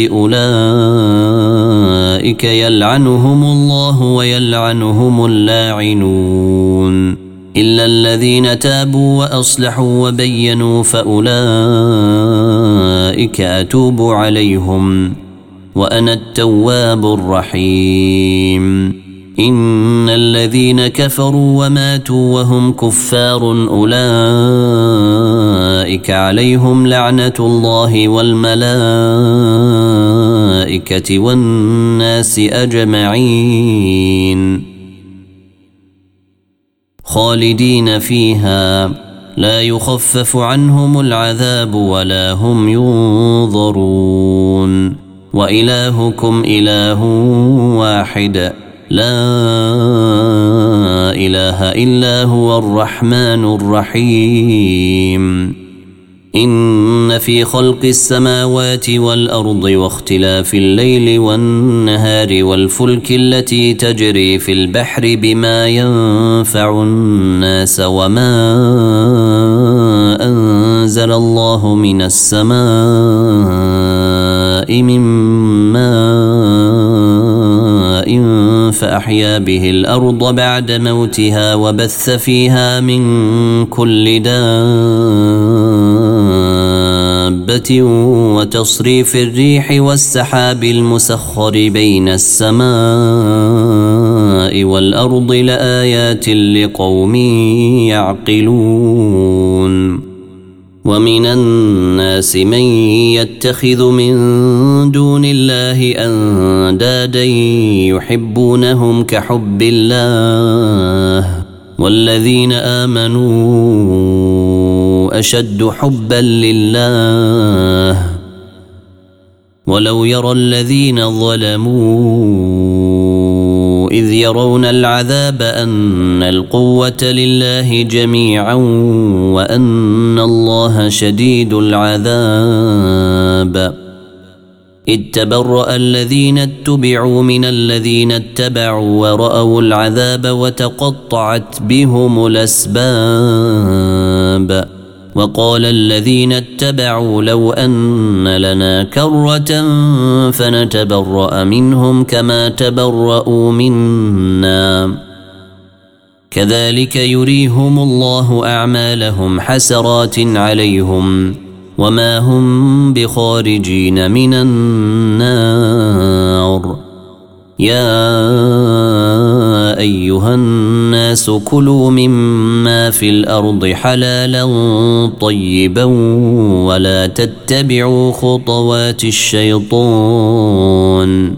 أولئك يلعنهم الله ويلعنهم اللاعنون إلا الذين تابوا وأصلحوا وبينوا فأولئك أتوب عليهم وأنا التواب الرحيم إن الذين كفروا وماتوا وهم كفار أولئك عليهم لعنة الله والملائكة والناس أجمعين خالدين فيها لا يخفف عنهم العذاب ولا هم ينظرون وإلهكم إله واحد لا إله إلا هو الرحمن الرحيم إن في خلق السماوات والأرض واختلاف الليل والنهار والفلك التي تجري في البحر بما ينفع الناس وما أنزل الله من السماء من ماء فأحيا به الأرض بعد موتها وبث فيها من كل دابة وتصريف الريح والسحاب المسخر بين السماء والأرض لآيات لقوم يعقلون ومن الناس من يتخذ من دون الله أندادا يحبونهم كحب الله والذين آمنوا أشد حبا لله ولو يرى الذين ظلموا إذ يرون العذاب أن القوة لله جميعا وأن الله شديد العذاب إذ تبرأ الذين اتبعوا من الذين اتبعوا ورأوا العذاب وتقطعت بهم الأسباب وقال الذين اتبعوا لو أن لنا كرة فنتبرأ منهم كما تبرأوا منا كذلك يريهم الله أعمالهم حسرات عليهم وما هم بخارجين من النار يا أيها الناس كلوا مما في الأرض حلالا طيبا ولا تتبعوا خطوات الشيطان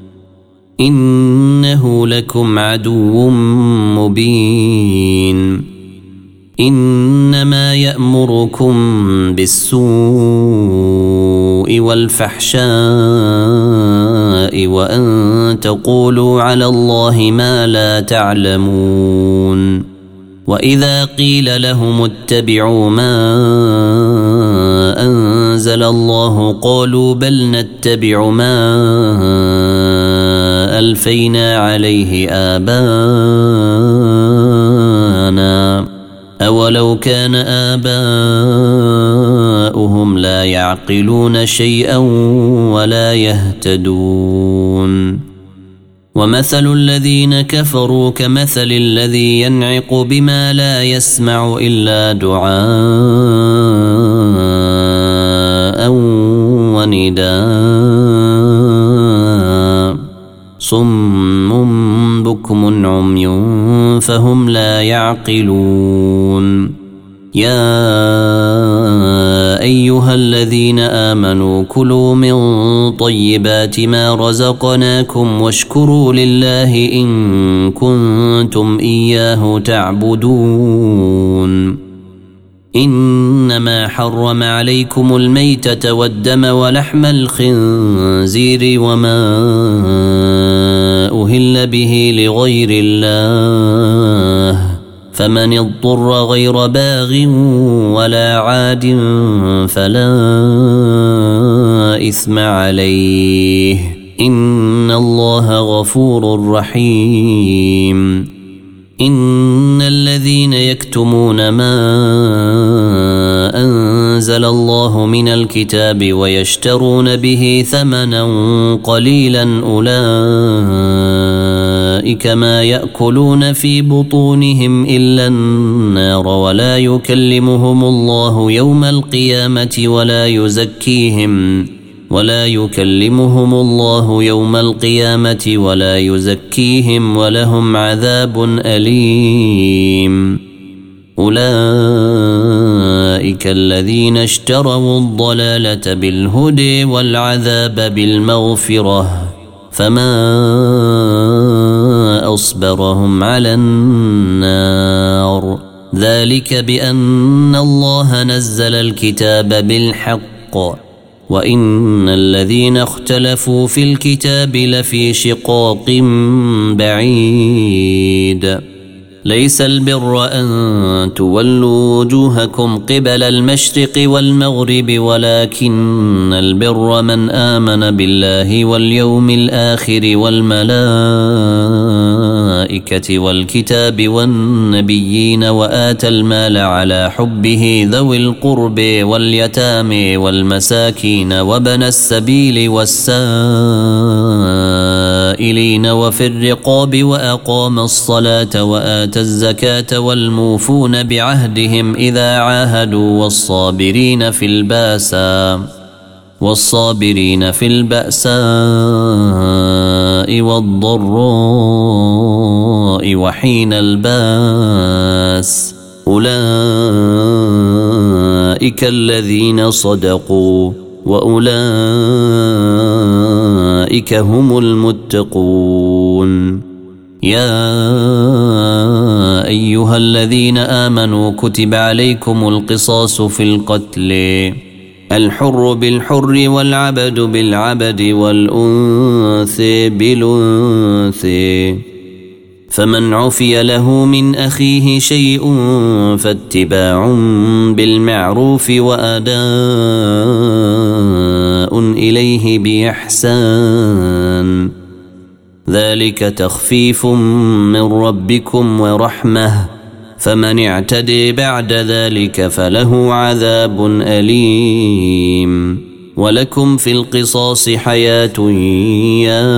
إنه لكم عدو مبين إنما يأمركم بالسوء والفحشاء وأن تقولوا على الله ما لا تعلمون وإذا قيل لهم اتبعوا ما أنزل الله قالوا بل نتبع ما ألفينا عليه آباءنا أولو كان آباؤهم لا يعقلون شيئا ولا يهتدون ومثل الذين كفروا كمثل الذي ينعق بما لا يسمع إلا دعاء ونداء صم بكم عمي فهم لا يعقلون يا أيها الذين آمنوا كلوا من طيبات ما رزقناكم واشكروا لله إن كنتم إياه تعبدون إنما حرم عليكم الميتة والدم ولحم الخنزير وما أهل به لغير الله فمن اضطر غير باغ ولا عاد فلا إثم عليه إن الله غفور رحيم إن الذين يكتمون ما أنزل الله من الكتاب ويشترون به ثمنا قليلا أولئك ما يأكلون في بطونهم إلا النار ولا يكلمهم الله يوم القيامة ولا يزكيهم ولا يكلمهم الله يوم القيامة ولا يزكيهم ولهم عذاب أليم. أولئك الذين اشتروا الضلالة بالهدى والعذاب بالمغفرة فما أصبرهم على النار. ذلك بأن الله نزل الكتاب بالحق وإن الذين اختلفوا في الكتاب لفي شقاق بعيد. ليس البر أن تولوا وجوهكم قبل المشرق والمغرب ولكن البر من آمن بالله واليوم الآخر والملائكة والكتاب والنبيين وآتى المال على حبه ذوي القرب واليتامى والمساكين وابن السبيل والسائلين وفي الرقاب وأقام الصلاة وآتى الزكاة والموفون بعهدهم إذا عاهدوا والصابرين في البأساء والصابرين في البأساء والضراء وحين الباس. أولئك الذين صدقوا وأولئك هم المتقون. يا أيها الذين آمنوا كتب عليكم القصاص في القتل الحر بالحر والعبد بالعبد والأنثى بالأنثى فمن عفي له من أخيه شيء فاتباع بالمعروف وأداء إليه بإحسان ذلك تخفيف من ربكم ورحمة فمن اعتدي بعد ذلك فله عذاب أليم. ولكم في القصاص حياة يا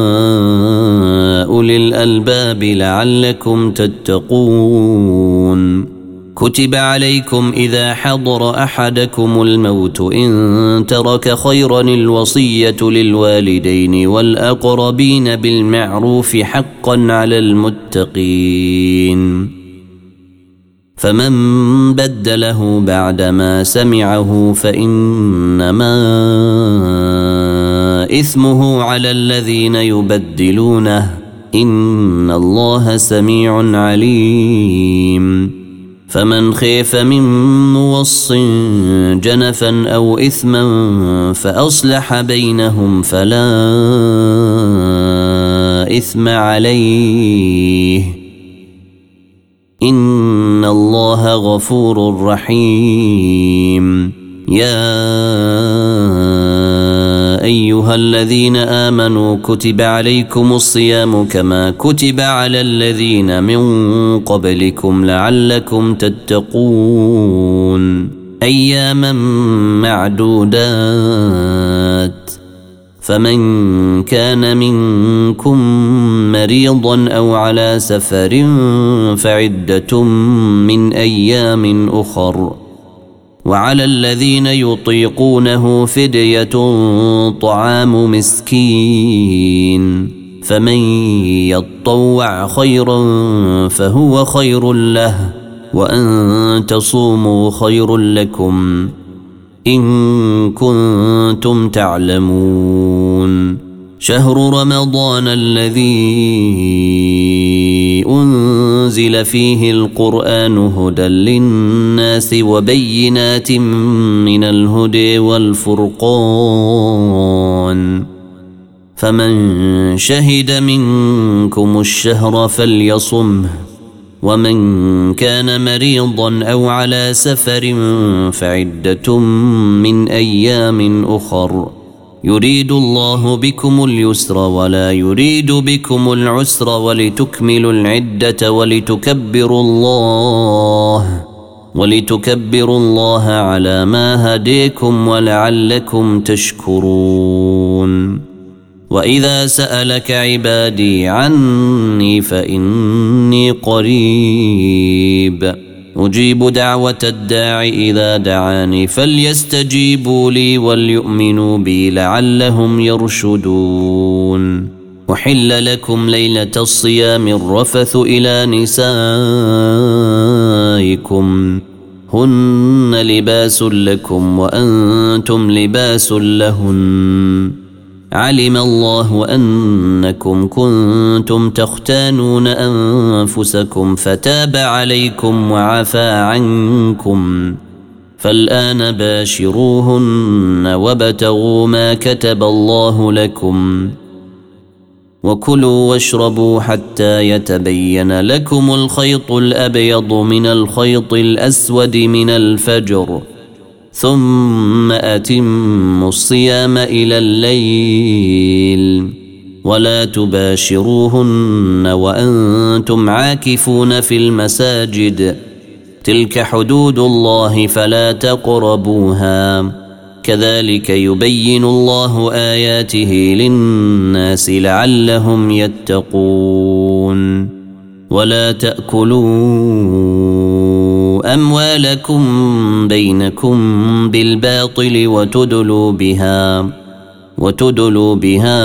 أولي الألباب لعلكم تتقون. كتب عليكم إذا حضر أحدكم الموت إن ترك خيرا الوصية للوالدين والأقربين بالمعروف حقا على المتقين. فمن بدله بعدما سمعه فإنما إثمه على الذين يبدلونه إن الله سميع عليم. فمن خيف من موص جنفا أو إثما فأصلح بينهم فلا إثم عليه إن الله غفور رحيم. يا أيها الذين آمنوا كتب عليكم الصيام كما كتب على الذين من قبلكم لعلكم تتقون. أياما معدودات فمن كان منكم مريضا أو على سفر فعدة من أيام أخر وعلى الذين يطيقونه فدية طعام مسكين فمن يطوع خيرا فهو خير له وأن تصوموا خير لكم إن كنتم تعلمون. شهر رمضان الذي أنزل فيه القرآن هدى للناس وبينات من الهدى والفرقان فمن شهد منكم الشهر فليصمه ومن كان مريضا أو على سفر فعدة من أيام أخر يريد الله بكم اليسر ولا يريد بكم العسر ولتكملوا العدة ولتكبروا الله ولتكبروا الله على ما هديكم ولعلكم تشكرون. وإذا سألك عبادي عني فإني قريب أجيب دعوة الداع إذا دعاني فليستجيبوا لي وليؤمنوا بي لعلهم يرشدون. أحل لكم ليلة الصيام الرفث إلى نسائكم هن لباس لكم وأنتم لباس لهن علم الله أنكم كنتم تختانون أنفسكم فتاب عليكم وعفى عنكم فالآن باشروهن وابتغوا ما كتب الله لكم وكلوا واشربوا حتى يتبين لكم الخيط الأبيض من الخيط الأسود من الفجر ثم أتموا الصيام إلى الليل ولا تباشروهن وأنتم عاكفون في المساجد تلك حدود الله فلا تقربوها كذلك يبين الله آياته للناس لعلهم يتقون. ولا تأكلوا أموالكم بينكم بالباطل وتدلوا بها وتدلوا بها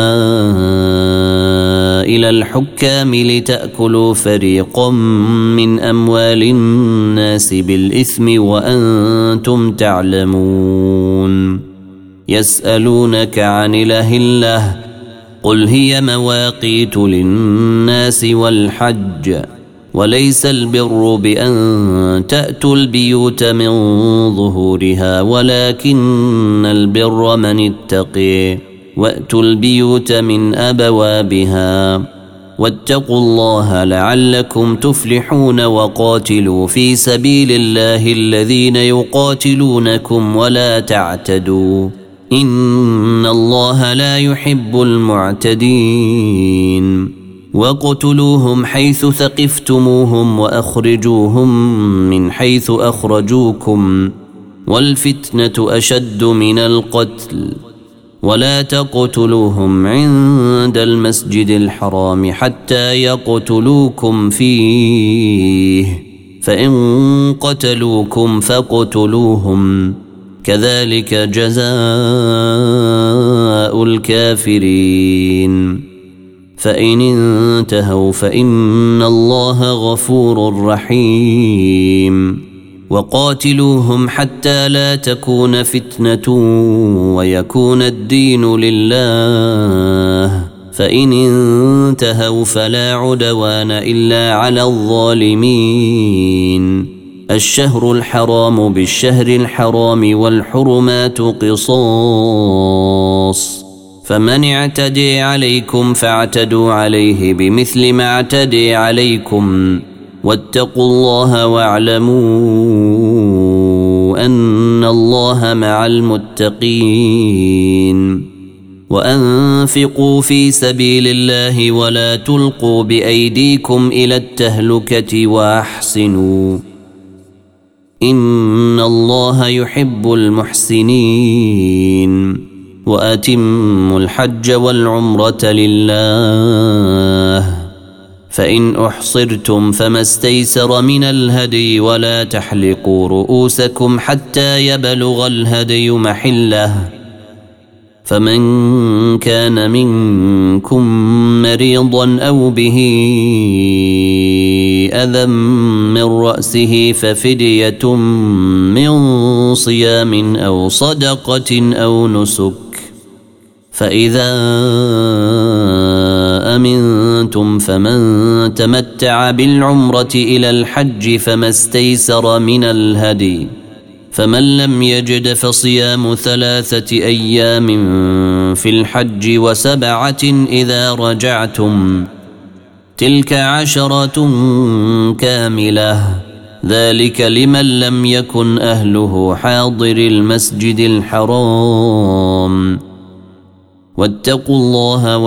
إلى الحكام لتأكلوا فريقا من أموال الناس بالإثم وأنتم تعلمون. يسألونك عن الأهلة قل هي مواقيت للناس والحج وليس البر بأن تأتوا البيوت من ظهورها ولكن البر من اتقي وأتوا البيوت من أبوابها واتقوا الله لعلكم تفلحون. وقاتلوا في سبيل الله الذين يقاتلونكم ولا تعتدوا إن الله لا يحب المعتدين. وقتلوهم حيث ثقفتموهم وأخرجوهم من حيث أخرجوكم والفتنة أشد من القتل ولا تقتلوهم عند المسجد الحرام حتى يقتلوكم فيه فإن قتلوكم فاقتلوهم كذلك جزاء الكافرين. فإن انتهوا فإن الله غفور رحيم. وقاتلوهم حتى لا تكون فتنة ويكون الدين لله فإن انتهوا فلا عدوان إلا على الظالمين. الشهر الحرام بالشهر الحرام والحرمات قصاص فمن اعتدي عليكم فاعتدوا عليه بمثل ما اعتدي عليكم واتقوا الله واعلموا أن الله مع المتقين. وأنفقوا في سبيل الله ولا تلقوا بأيديكم إلى التهلكة وأحسنوا إن الله يحب المحسنين. وأتموا الحج والعمرة لله فإن أحصرتم فما استيسر من الهدي ولا تحلقوا رؤوسكم حتى يبلغ الهدي محله فمن كان منكم مريضا أو به أذى من رأسه ففدية من صيام أو صدقة أو نسك فإذا أمنتم فمن تمتع بالعمرة إلى الحج فما استيسر من الهدي فمن لم يجد فصيام ثلاثة أيام في الحج وسبعة إذا رجعتم تلك عشرة كاملة ذلك لمن لم يكن أهله حاضر المسجد الحرام واتقوا الله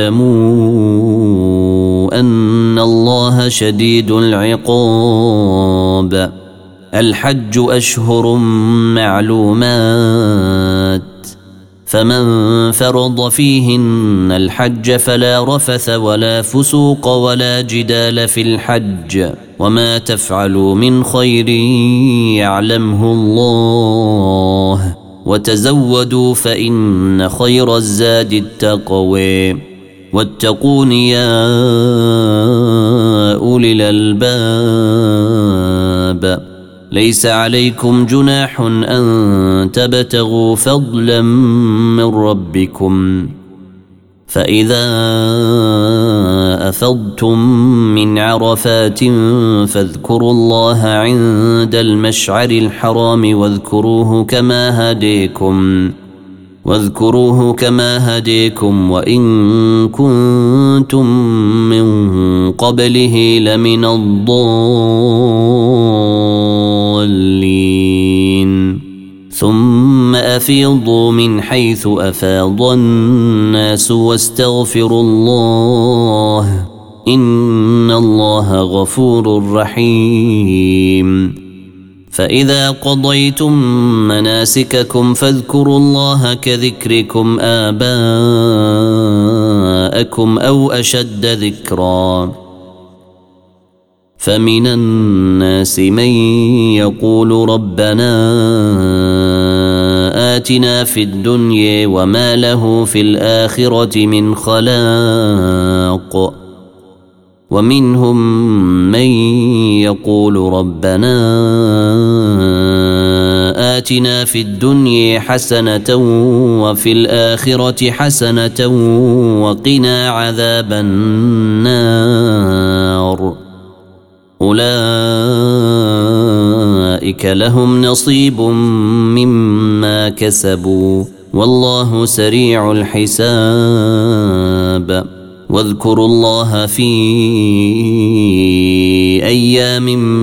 واعلموا أن الله شديد العقاب. الحج أشهر معلومات فمن فرض فيهن الحج فلا رفث ولا فسوق ولا جدال في الحج وما تفعلوا من خير يعلمه الله وتزودوا فإن خير الزاد التقوى واتقون يا أولي الألباب ليس عليكم جناح أن تبتغوا فضلا من ربكم فإذا أفضتم من عرفات فاذكروا الله عند المشعر الحرام واذكروه كما هديكم واذكروه كما هديكم وإن كنتم من قبله لمن الضالين ثم أفيضوا من حيث أفاض الناس واستغفروا الله إن الله غفور رحيم فإذا قضيتم مناسككم فاذكروا الله كذكركم آباءكم أو أشد ذكرا فمن الناس من يقول ربنا آتنا في الدنيا وما له في الآخرة من خلاق ومنهم من يقول ربنا آتنا في الدنيا حسنة وفي الآخرة حسنة وقنا عذاب النار أولئك لهم نصيب مما كسبوا والله سريع الحساب واذكروا الله في أيام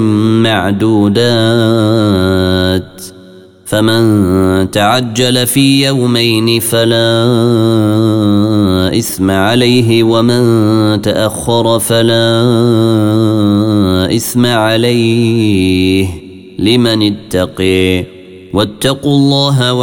معدودات فمن تعجل في يومين فلا إثم عليه ومن تأخر فلا إثم عليه لمن اتقي واتقوا الله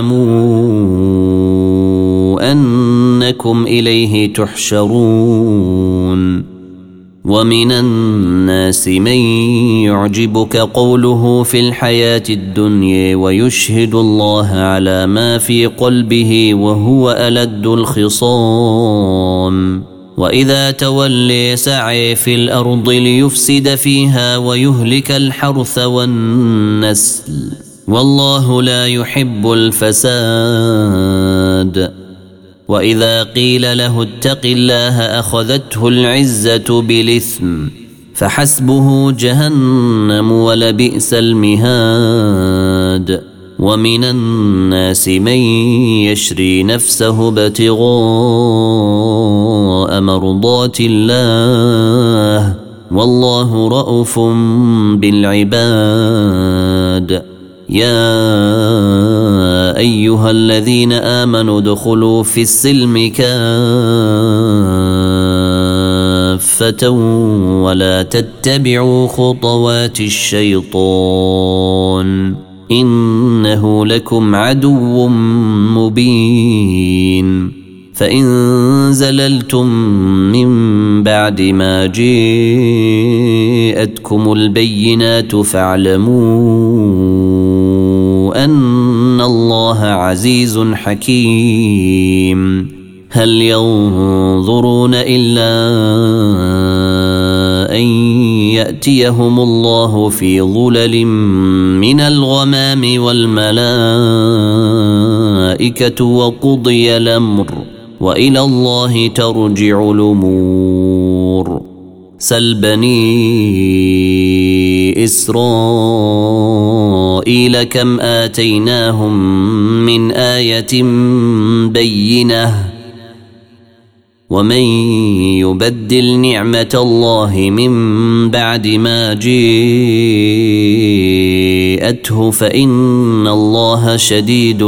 واعلموا أنكم إليه تحشرون ومن الناس من يعجبك قوله في الحياة الدنيا ويشهد الله على ما في قلبه وهو ألد الخصام وإذا تولي سعي في الأرض ليفسد فيها ويهلك الحرث والنسل والله لا يحب الفساد وإذا قيل له اتق الله أخذته العزة بالإثم فحسبه جهنم ولبئس المهاد ومن الناس من يشري نفسه ابتغاء مرضات الله والله رؤوف بالعباد يا أيها الذين آمنوا ادخلوا في السلم كافة ولا تتبعوا خطوات الشيطان إنه لكم عدو مبين فإن زللتم من بعد ما جاءتكم البينات فاعلموا أن الله عزيز حكيم هل ينظرون إلا أن يأتيهم الله في ظلل من الغمام والملائكة وقضي الأمر وإلى الله ترجع الأمور سل بني إسرائيل كم آتيناهم من آية بينة ومن يبدل نعمة الله من بعد ما جاءته فإن الله شديد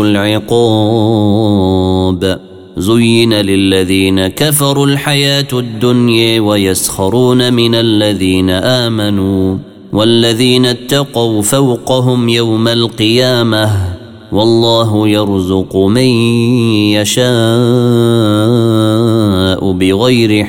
العقاب زين للذين كفروا الحياة الدنيا ويسخرون من الذين آمنوا والذين اتقوا فوقهم يوم القيامة والله يرزق من يشاء بغير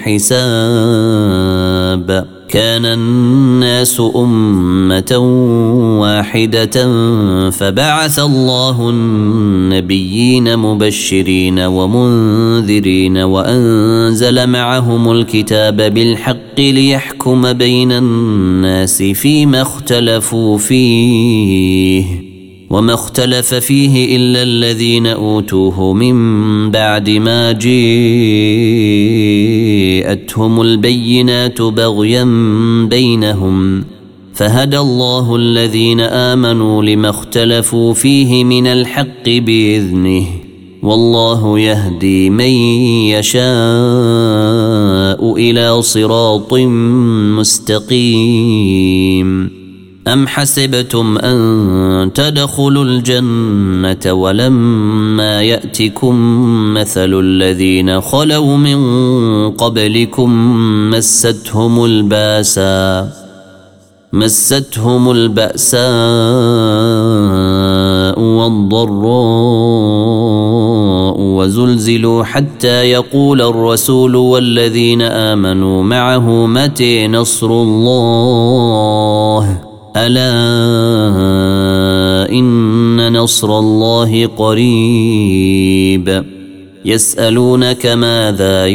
حساب. كان الناس أمة واحدة فبعث الله النبيين مبشرين ومنذرين وأنزل معهم الكتاب بالحق ليحكم بين الناس فيما اختلفوا فيه وما اختلف فيه إلا الذين أوتوه من بعد ما جاءتهم البينات بغيا بينهم فهدى الله الذين آمنوا لما اختلفوا فيه من الحق بإذنه والله يهدي من يشاء إلى صراط مستقيم. أم حسبتم أن تدخلوا الجنة ولما يأتكم مثل الذين خلوا من قبلكم مستهم الباساء مستهم البأساء والضراء وزلزلوا حتى يقول الرسول والذين آمنوا معه متى نصر الله ألا إن نصر الله قريب. يسألونك ماذا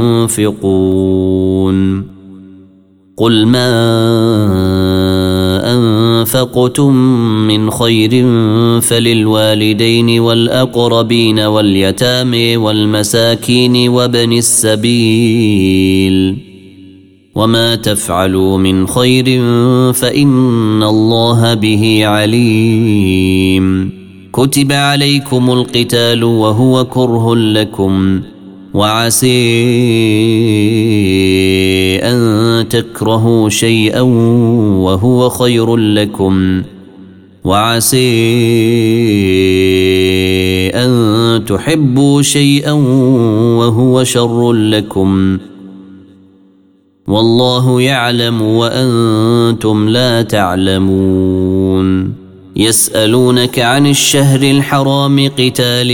ينفقون قل ما أنفقتم من خير فللوالدين والأقربين واليتامى والمساكين وابن السبيل وما تفعلوا من خير فإن الله به عليم. كتب عليكم القتال وهو كره لكم وعسى أن تكرهوا شيئا وهو خير لكم وعسى أن تحبوا شيئا وهو شر لكم والله يعلم وأنتم لا تعلمون. يسألونك عن الشهر الحرام قتال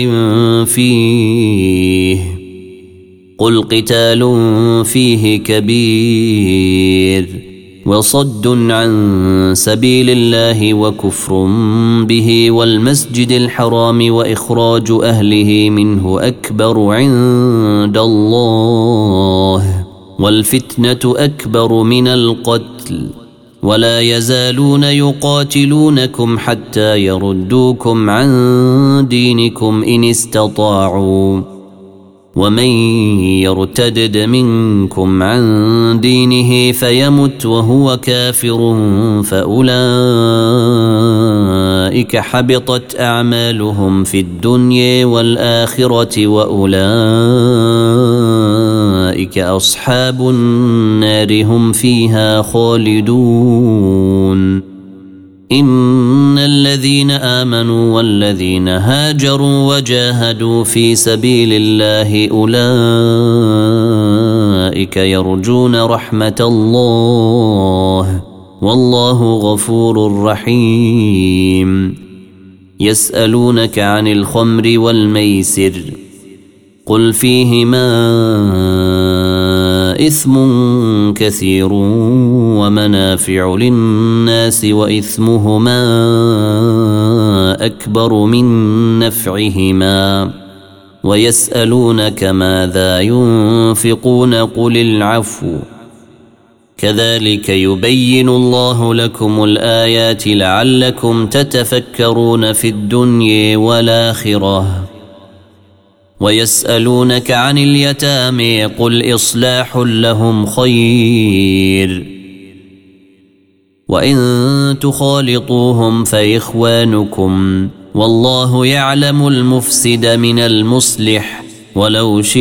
فيه قل قتال فيه كبير وصد عن سبيل الله وكفر به والمسجد الحرام وإخراج أهله منه أكبر عند الله والفتنة أكبر من القتل ولا يزالون يقاتلونكم حتى يردوكم عن دينكم إن استطاعوا ومن يرتدد منكم عن دينه فيمت وهو كافر فأولئك حبطت أعمالهم في الدنيا والآخرة وأولئك أصحاب النار هم فيها خالدون. إن الذين آمنوا والذين هاجروا وجاهدوا في سبيل الله أولئك يرجون رحمة الله والله غفور رحيم. يسألونك عن الخمر والميسر قل فيهما إثم كثير ومنافع للناس وإثمهما أكبر من نفعهما ويسألونك ماذا ينفقون قل العفو كذلك يبين الله لكم الآيات لعلكم تتفكرون في الدنيا والآخرة. ويسألونك عن اليتامى قل إصلاح لهم خير وإن تخالطوهم فإخوانكم والله يعلم المفسد من المصلح ولو شاء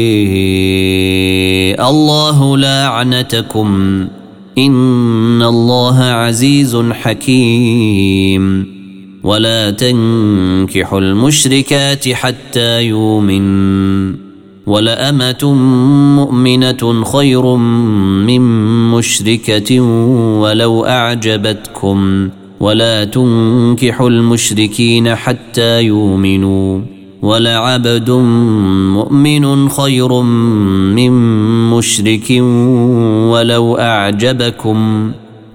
الله لأعنتكم إن الله عزيز حكيم. ولا تنكحوا المشركات حتى يؤمن ولأمة مؤمنة خير من مشركة ولو أعجبتكم ولا تنكحوا المشركين حتى يؤمنوا ولعبد مؤمن خير من مشرك ولو أعجبكم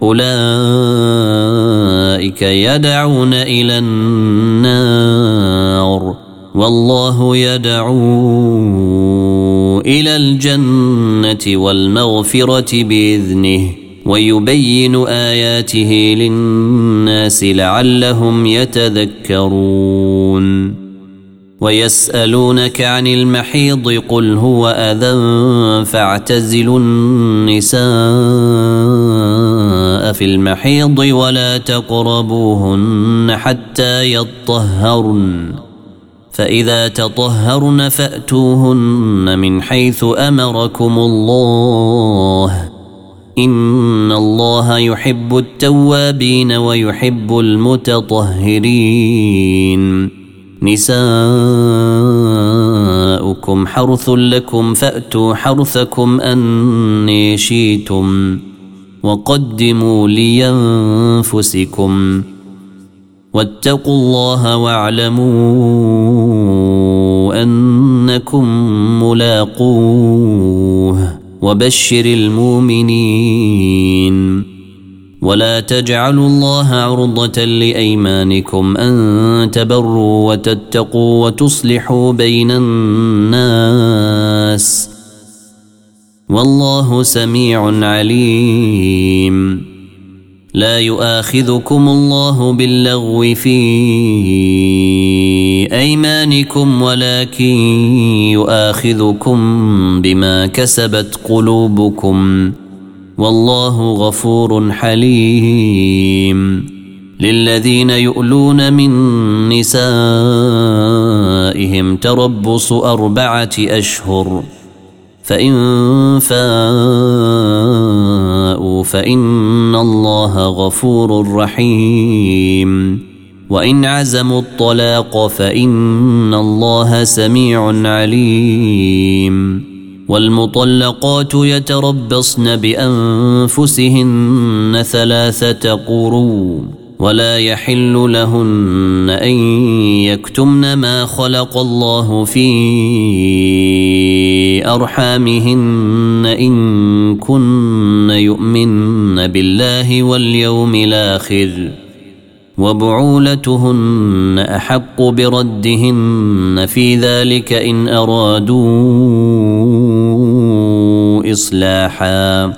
أولئك يدعون إلى النار والله يدعو إلى الجنة والمغفرة بإذنه ويبين آياته للناس لعلهم يتذكرون ويسألونك عن المحيض قل هو أذى فاعتزلوا النساء في المحيض ولا تقربوهن حتى يطهرن فإذا تطهرن فأتوهن من حيث أمركم الله إن الله يحب التوابين ويحب المتطهرين نساؤكم حرث لكم فأتوا حرثكم أن شئتم وقدموا لأنفسكم واتقوا الله واعلموا أنكم ملاقوه وبشر المؤمنين ولا تجعلوا الله عرضة لأيمانكم أن تبروا وتتقوا وتصلحوا بين الناس والله سميع عليم لا يؤاخذكم الله باللغو في أيمانكم ولكن يؤاخذكم بما كسبت قلوبكم والله غفور حليم للذين يؤلون من نسائهم تربص أربعة أشهر فإن فاءوا فإن الله غفور رحيم وإن عزموا الطلاق فإن الله سميع عليم والمطلقات يتربصن بأنفسهن ثلاثة قروء ولا يحل لهن أن يكتمن ما خلق الله في أرحامهن إن كن يؤمن بالله واليوم الآخر وبعولتهن أحق بردهن في ذلك إن أرادوا إصلاحا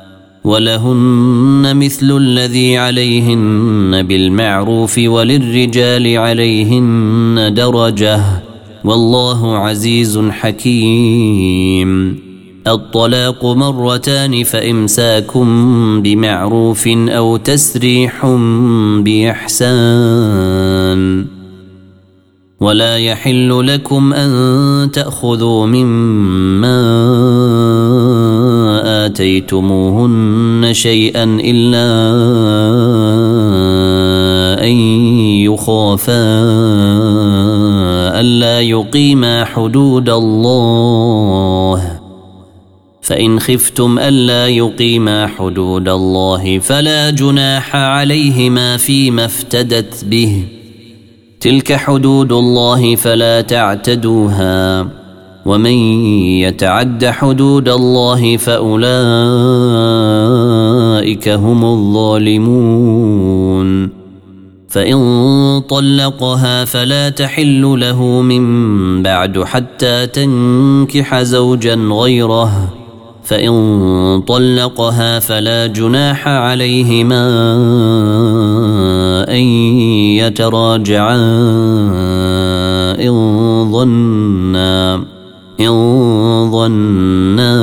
ولهن مثل الذي عليهن بالمعروف وللرجال عليهن درجة والله عزيز حكيم الطلاق مرتان فإمساكم بمعروف أو تسريح بإحسان ولا يحل لكم أن تأخذوا مما آتيتموهن شيئا إلا أن يخافا ألا يقيما حدود الله فإن خفتم ألا يقيما حدود الله فلا جناح عليهما فيما افتدت به تلك حدود الله فلا تعتدوها ومن يتعد حدود الله فأولئك هم الظالمون فإن طلقها فلا تحل له من بعد حتى تنكح زوجا غيره فإن طلقها فلا جناح عليهما أن يتراجعا إن ظنا إن ظنا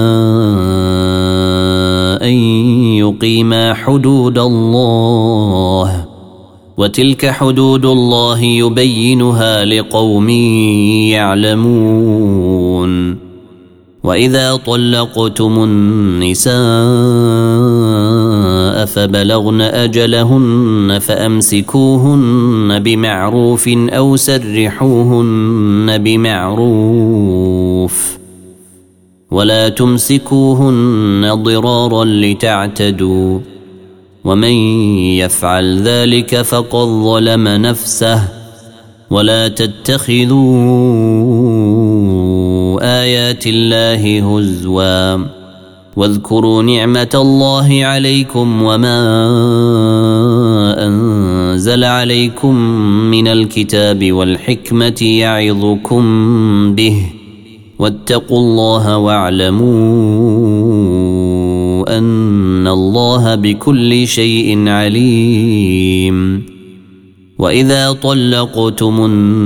أن يقيما حدود الله وتلك حدود الله يبينها لقوم يعلمون وإذا طلقتم النساء فبلغن أجلهن فأمسكوهن بمعروف أو سرحوهن بمعروف ولا تمسكوهن ضرارا لتعتدوا ومن يفعل ذلك فقد ظلم نفسه. ولا تتخذوا آيات الله هزوا واذكروا نعمة الله عليكم وما أنزل عليكم من الكتاب والحكمة يعظكم به واتقوا الله واعلموا أن الله بكل شيء عليم. وإذا طلقتم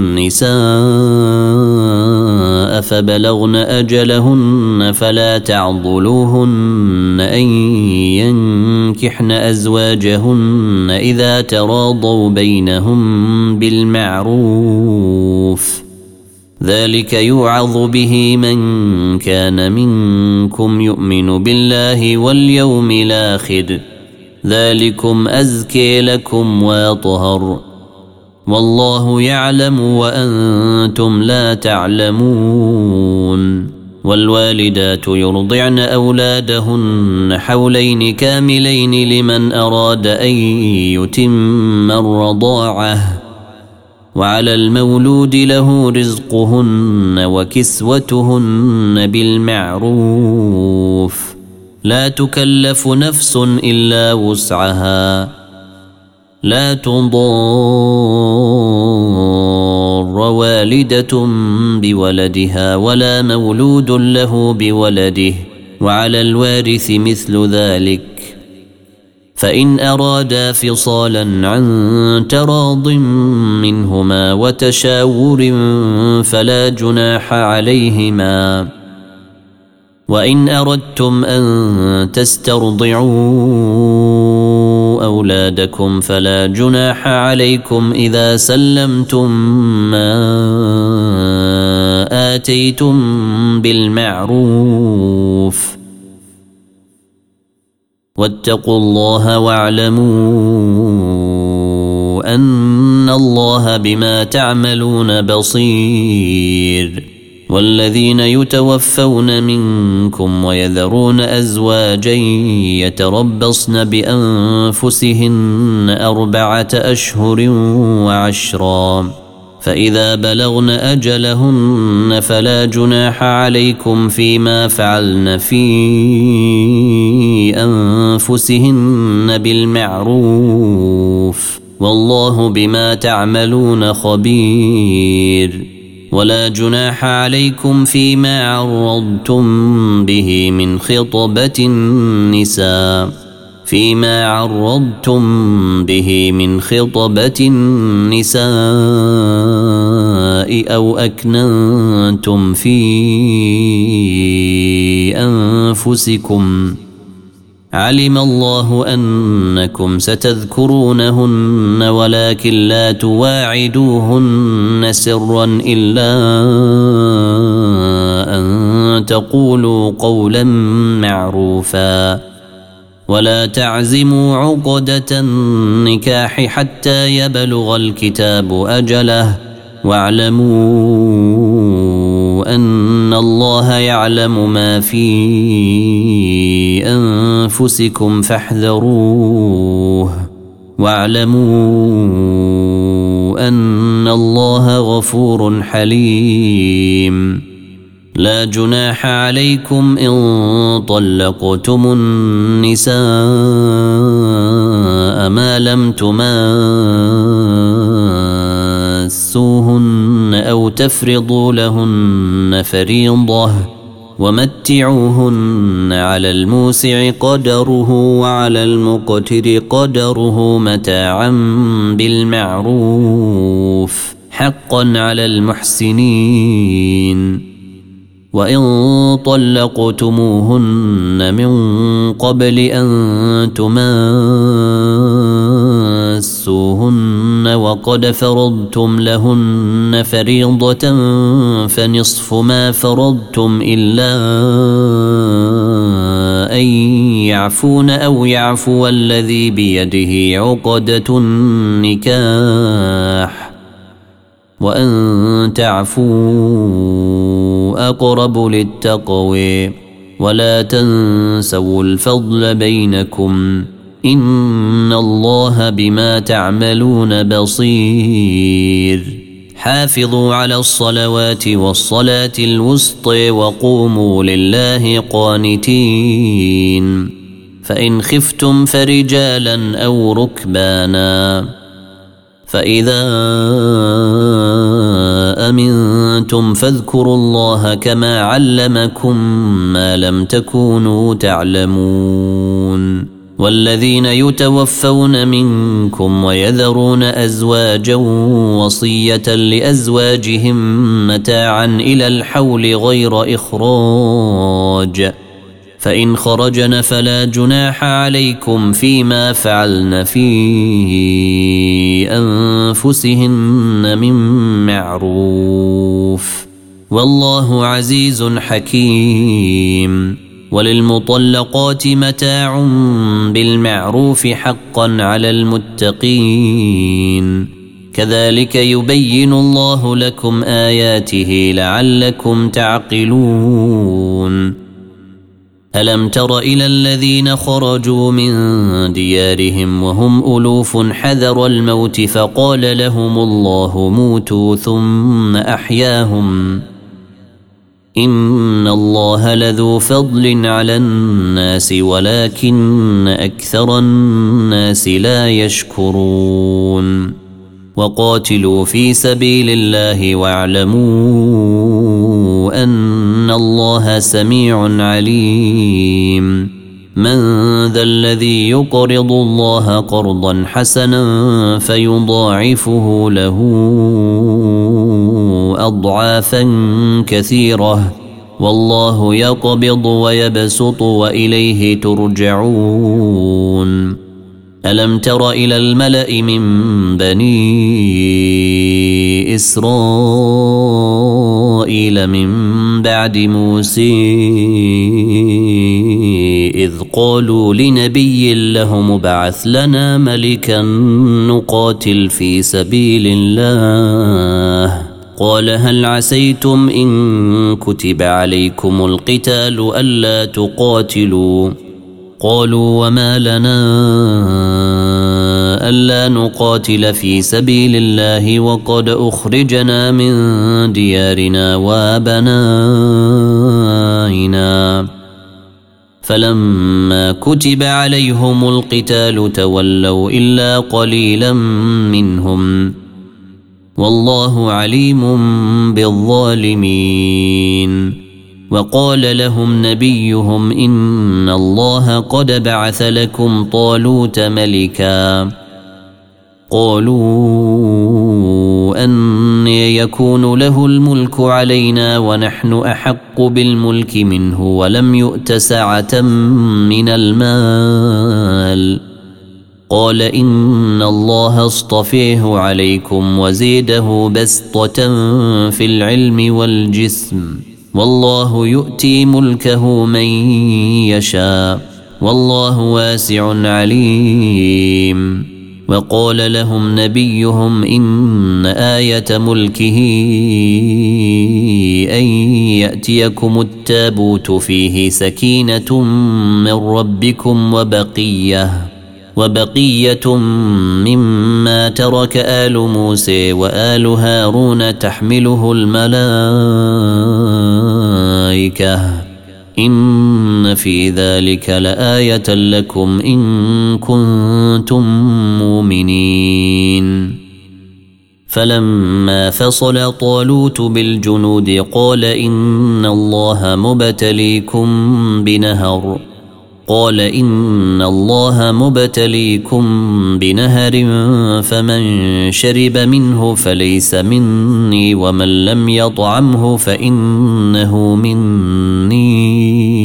النساء فبلغن أجلهن فلا تعضلوهن أن ينكحن أزواجهن إذا تراضوا بينهم بالمعروف، ذلك يوعظ به من كان منكم يؤمن بالله واليوم الآخر، ذلكم أزكي لكم وأطهر، والله يعلم وأنتم لا تعلمون. والوالدات يرضعن أولادهن حولين كاملين لمن أراد أن يتم الرضاعة، وعلى المولود له رزقهن وكسوتهن بالمعروف، لا تكلف نفس إلا وسعها، لا تضار والدة بولدها ولا مولود له بولده، وعلى الوارث مثل ذلك، فإن أرادا فصالا عن تراض منهما وتشاور فلا جناح عليهما. وإن أردتم أن تسترضعوا أولادكم فلا جناح عليكم إذا سلمتم ما آتيتم بالمعروف، واتقوا الله واعلموا أن الله بما تعملون بصير. والذين يتوفون منكم ويذرون أزواجا يتربصن بأنفسهن أربعة أشهر وعشرا، فإذا بلغن أجلهن فلا جناح عليكم فيما فعلن في أنفسهن بالمعروف، والله بما تعملون خبير. ولا جناح عليكم فيما عرضتم به من خطبة النساء فيما عرضتم به من خطبة النساء أو أكننتم في أنفسكم، علم الله أنكم ستذكرونهن ولكن لا تواعدوهن سرا إلا أن تقولوا قولا معروفا، ولا تعزموا عقدة النكاح حتى يبلغ الكتاب أجله، واعلموا أن الله يعلم ما في أنفسكم فاحذروه، واعلموا أن الله غفور حليم. لا جناح عليكم إن طلقتم النساء ما لم تماسوهن أو تفرضوا لهن فريضة، ومتعوهن على الموسع قدره وعلى المقتر قدره متاعا بالمعروف، حقا على المحسنين. وإن طلقتموهن من قبل أن تماسوهن وقد فرضتم لهن فريضة فنصف ما فرضتم إلا أن يعفون أو يعفو الذي بيده عقدة النكاح، وأن تعفوا أقرب للتقوى، ولا تنسوا الفضل بينكم، إن الله بما تعملون بصير حافظوا على الصلوات والصلاة الوسطى وقوموا لله قانتين فإن خفتم فرجالا أو ركبانا فإذا أمنتم فاذكروا الله كما علمكم ما لم تكونوا تعلمون والذين يتوفون منكم ويذرون أزواجا وصية لأزواجهم متاعا إلى الحول غير إخراج فإن خرجن فلا جناح عليكم فيما فعلن في أنفسهن من معروف والله عزيز حكيم وللمطلقات متاع بالمعروف حقا على المتقين كذلك يبين الله لكم آياته لعلكم تعقلون ألم تر إلى الذين خرجوا من ديارهم وهم ألوف حذر الموت فقال لهم الله موتوا ثم أحياهم إن الله لذو فضل على الناس ولكن أكثر الناس لا يشكرون وقاتلوا في سبيل الله واعلموا أن الله سميع عليم من ذا الذي يقرض الله قرضا حسنا فيضاعفه له أضعافا كثيرة والله يقبض ويبسط وإليه ترجعون ألم تر إلى الملأ من بني إسرائيل من بعد موسى إذ قالوا لنبي لهم ابعث لنا ملكا نقاتل في سبيل الله قال هل عسيتم إن كتب عليكم القتال ألا تقاتلوا قالوا وما لنا ألا نقاتل في سبيل الله وقد أخرجنا من ديارنا وابنائنا فلما كتب عليهم القتال تولوا إلا قليلا منهم والله عليم بالظالمين وقال لهم نبيهم إن الله قد بعث لكم طالوت ملكا قالوا أن يكون له الملك علينا ونحن أحق بالملك منه ولم يؤت سعة من المال قال إن الله اصطفيه عليكم وزيده بسطة في العلم والجسم والله يؤتي ملكه من يشاء والله واسع عليم وقال لهم نبيهم إن آية ملكه أن يأتيكم التابوت فيه سكينة من ربكم وبقية وبقية مما ترك آل موسى وآل هارون تحمله الملائكة إن في ذلك لآية لكم إن كنتم مؤمنين فلما فصل طالوت بالجنود قال إن الله مبتليكم بنهر قال إن الله مبتليكم بنهر فمن شرب منه فليس مني ومن لم يطعمه فإنه مني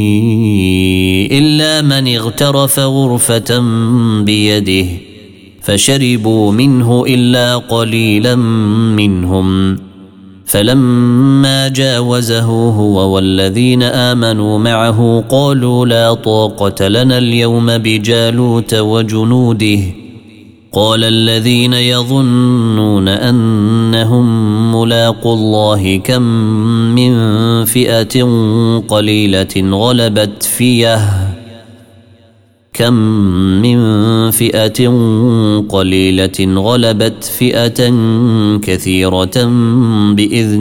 إلا من اغترف غرفة بيده فشربوا منه إلا قليلا منهم فلما جاوزه هو والذين آمنوا معه قالوا لا طاقة لنا اليوم بجالوت وجنوده قال الذين يظنون أنهم ملاقوا الله كم من فئة قليلة غلبت فئة كم من فئة قليلة غلبت فئة كثيرة بإذن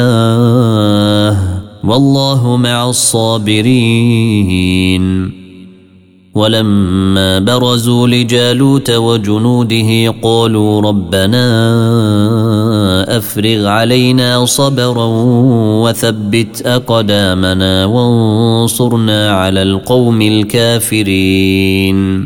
الله والله مع الصابرين. ولما برزوا لجالوت وجنوده قالوا ربنا أفرغ علينا صبرا وثبت أقدامنا وانصرنا على القوم الكافرين.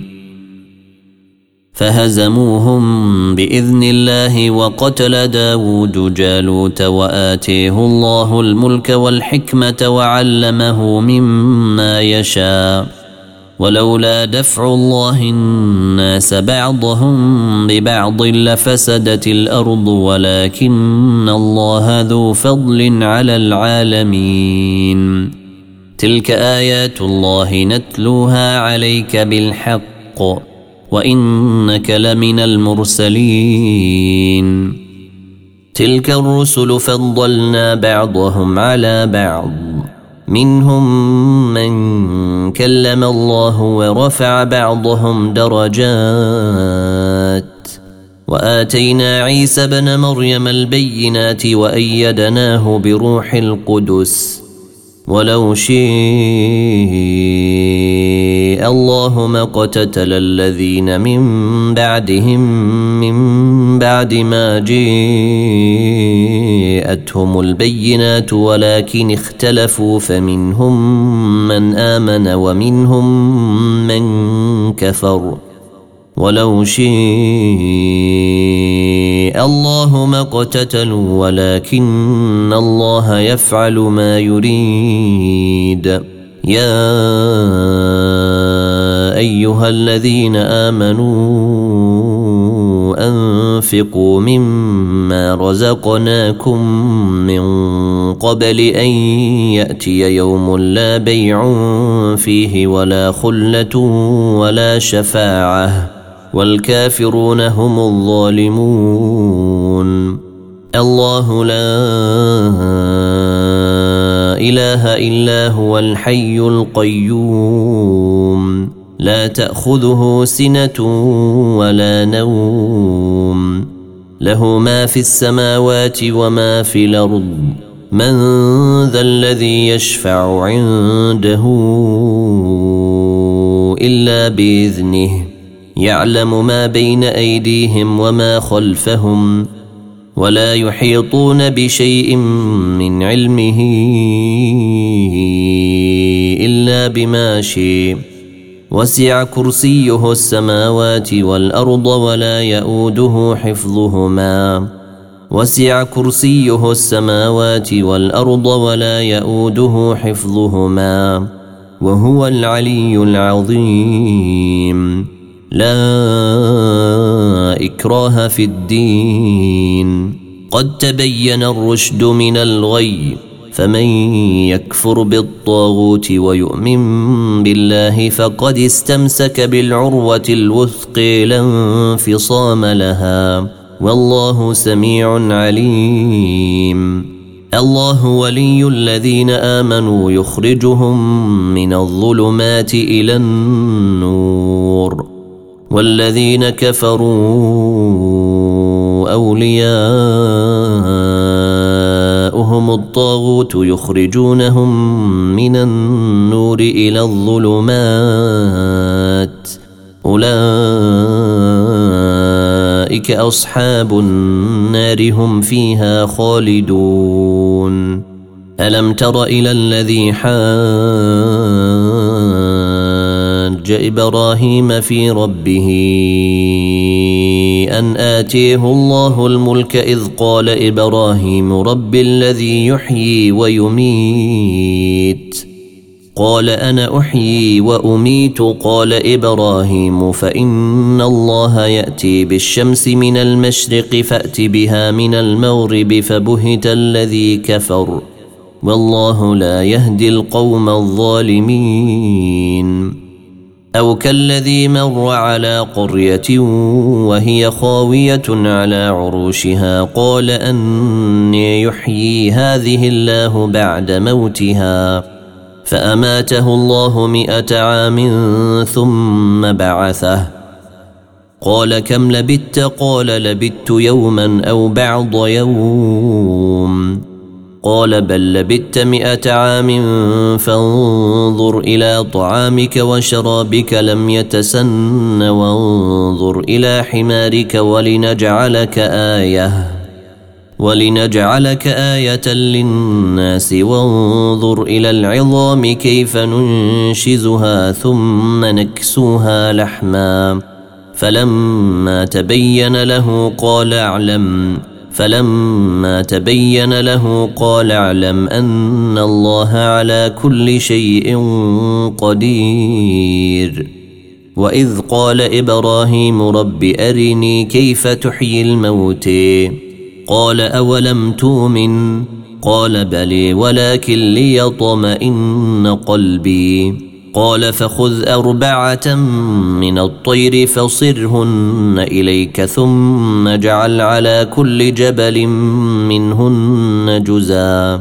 فهزموهم بإذن الله وقتل داود جالوت وآتيه الله الملك والحكمة وعلمه مما يشاء ولولا دفع الله الناس بعضهم ببعض لفسدت الأرض ولكن الله ذو فضل على العالمين. تلك آيات الله نتلوها عليك بالحق وإنك لمن المرسلين. تلك الرسل فضلنا بعضهم على بعض منهم من كلم الله ورفع بعضهم درجات وآتينا عيسى بن مريم البينات وأيدناه بروح القدس ولو شاء الله ما اقتتل الذين من بعدهم من بعد ما جاءتهم البينات ولكن اختلفوا فمنهم من آمن ومنهم من كفر ولو شاء الله ما اقتتلوا ولكن الله يفعل ما يريد. يا أيها الذين آمنوا أنفقوا مما رزقناكم من قبل أن يأتي يوم لا بيع فيه ولا خلة ولا شفاعة والكافرون هم الظالمون. الله لا إله إلا هو الحي القيوم لا تأخذه سنة ولا نوم له ما في السماوات وما في الأرض من ذا الذي يشفع عنده إلا بإذنه يعلم ما بين أيديهم وما خلفهم ولا يحيطون بشيء من علمه إلا بما شاء وسع كرسيه السماوات والأرض ولا يؤوده حفظهما وسع كرسيه السماوات والأرض ولا يؤوده حفظهما وهو العلي العظيم. لا إكراه في الدين قد تبين الرشد من الغي فمن يكفر بالطاغوت ويؤمن بالله فقد استمسك بالعروة الوثقى لا انفصام لها والله سميع عليم. الله ولي الذين آمنوا يخرجهم من الظلمات إلى النور والذين كفروا أولياؤهم الطاغوت يخرجونهم من النور إلى الظلمات أولئك أصحاب النار هم فيها خالدون. ألم تر إلى الذي حاج إبراهيم في ربه أن آتيه الله الملك إذ قال إبراهيم رب الذي يحيي ويميت قال أنا أحيي وأميت قال إبراهيم فإن الله يأتي بالشمس من المشرق فأت بها من المغرب فبهت الذي كفر والله لا يهدي القوم الظالمين. أو كالذي مر على قرية وهي خاوية على عروشها قال أني يحيي هذه الله بعد موتها فأماته الله مئة عام ثم بعثه قال كم لبثت؟ قال لبثت يوما أو بعض يوم قال بل لبثت مئة عام فانظر إلى طعامك وشرابك لم يتسن وانظر إلى حمارك ولنجعلك آية ولنجعلك آية للناس وانظر إلى العظام كيف ننشزها ثم نكسوها لحما فلما تبين له قال اعلم فلما تبين له قال اعلم أن الله على كل شيء قدير. وإذ قال إبراهيم رب أرني كيف تحيي الموتى قال أولم تؤمن قال بلى ولكن ليطمئن قلبي قال فخذ أربعة من الطير فصرهن إليك ثم اجعل على كل جبل منهن جزءا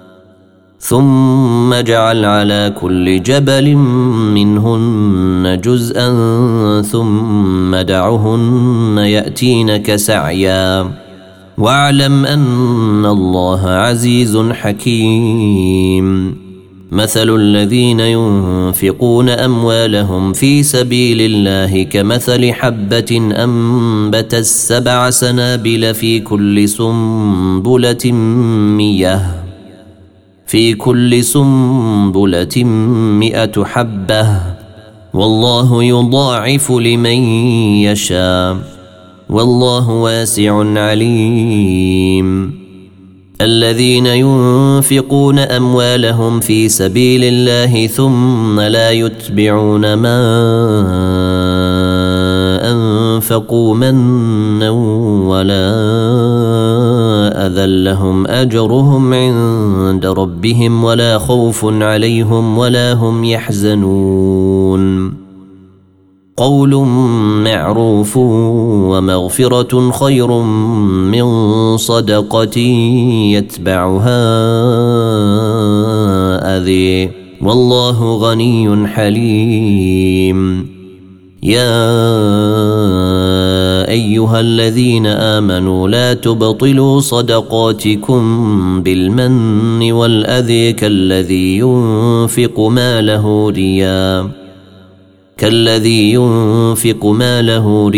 ثم اجعل على كل جبل منهن جزءا ثم دعهن يأتينك سعيا واعلم أن الله عزيز حكيم. مثل الذين ينفقون أموالهم في سبيل الله كمثل حبة أنبتت سبع سنابل في كل سنبلة مية في كل سنبلة مئة حبة والله يضاعف لمن يشاء والله واسع عليم. الذين ينفقون أموالهم في سبيل الله ثم لا يتبعون ما أنفقوا منا ولا أذى لهم أجرهم عند ربهم ولا خوف عليهم ولا هم يحزنون. قول معروف ومغفرة خير من صدقة يتبعها أذى والله غني حليم. يا أيها الذين آمنوا لا تبطلوا صدقاتكم بالمن والأذى كالذي ينفق ماله رياء كالذي ينفق ماله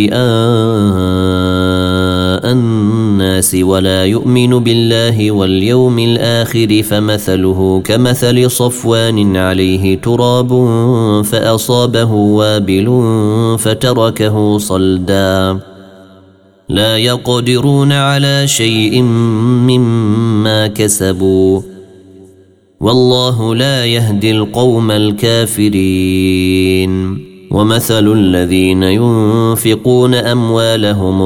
رئاء الناس ولا يؤمن بالله واليوم الآخر فمثله كمثل صفوان عليه تراب فأصابه وابل فتركه صلدا لا يقدرون على شيء مما كسبوا والله لا يهدي القوم الكافرين. ومثل الذين ينفقون أموالهم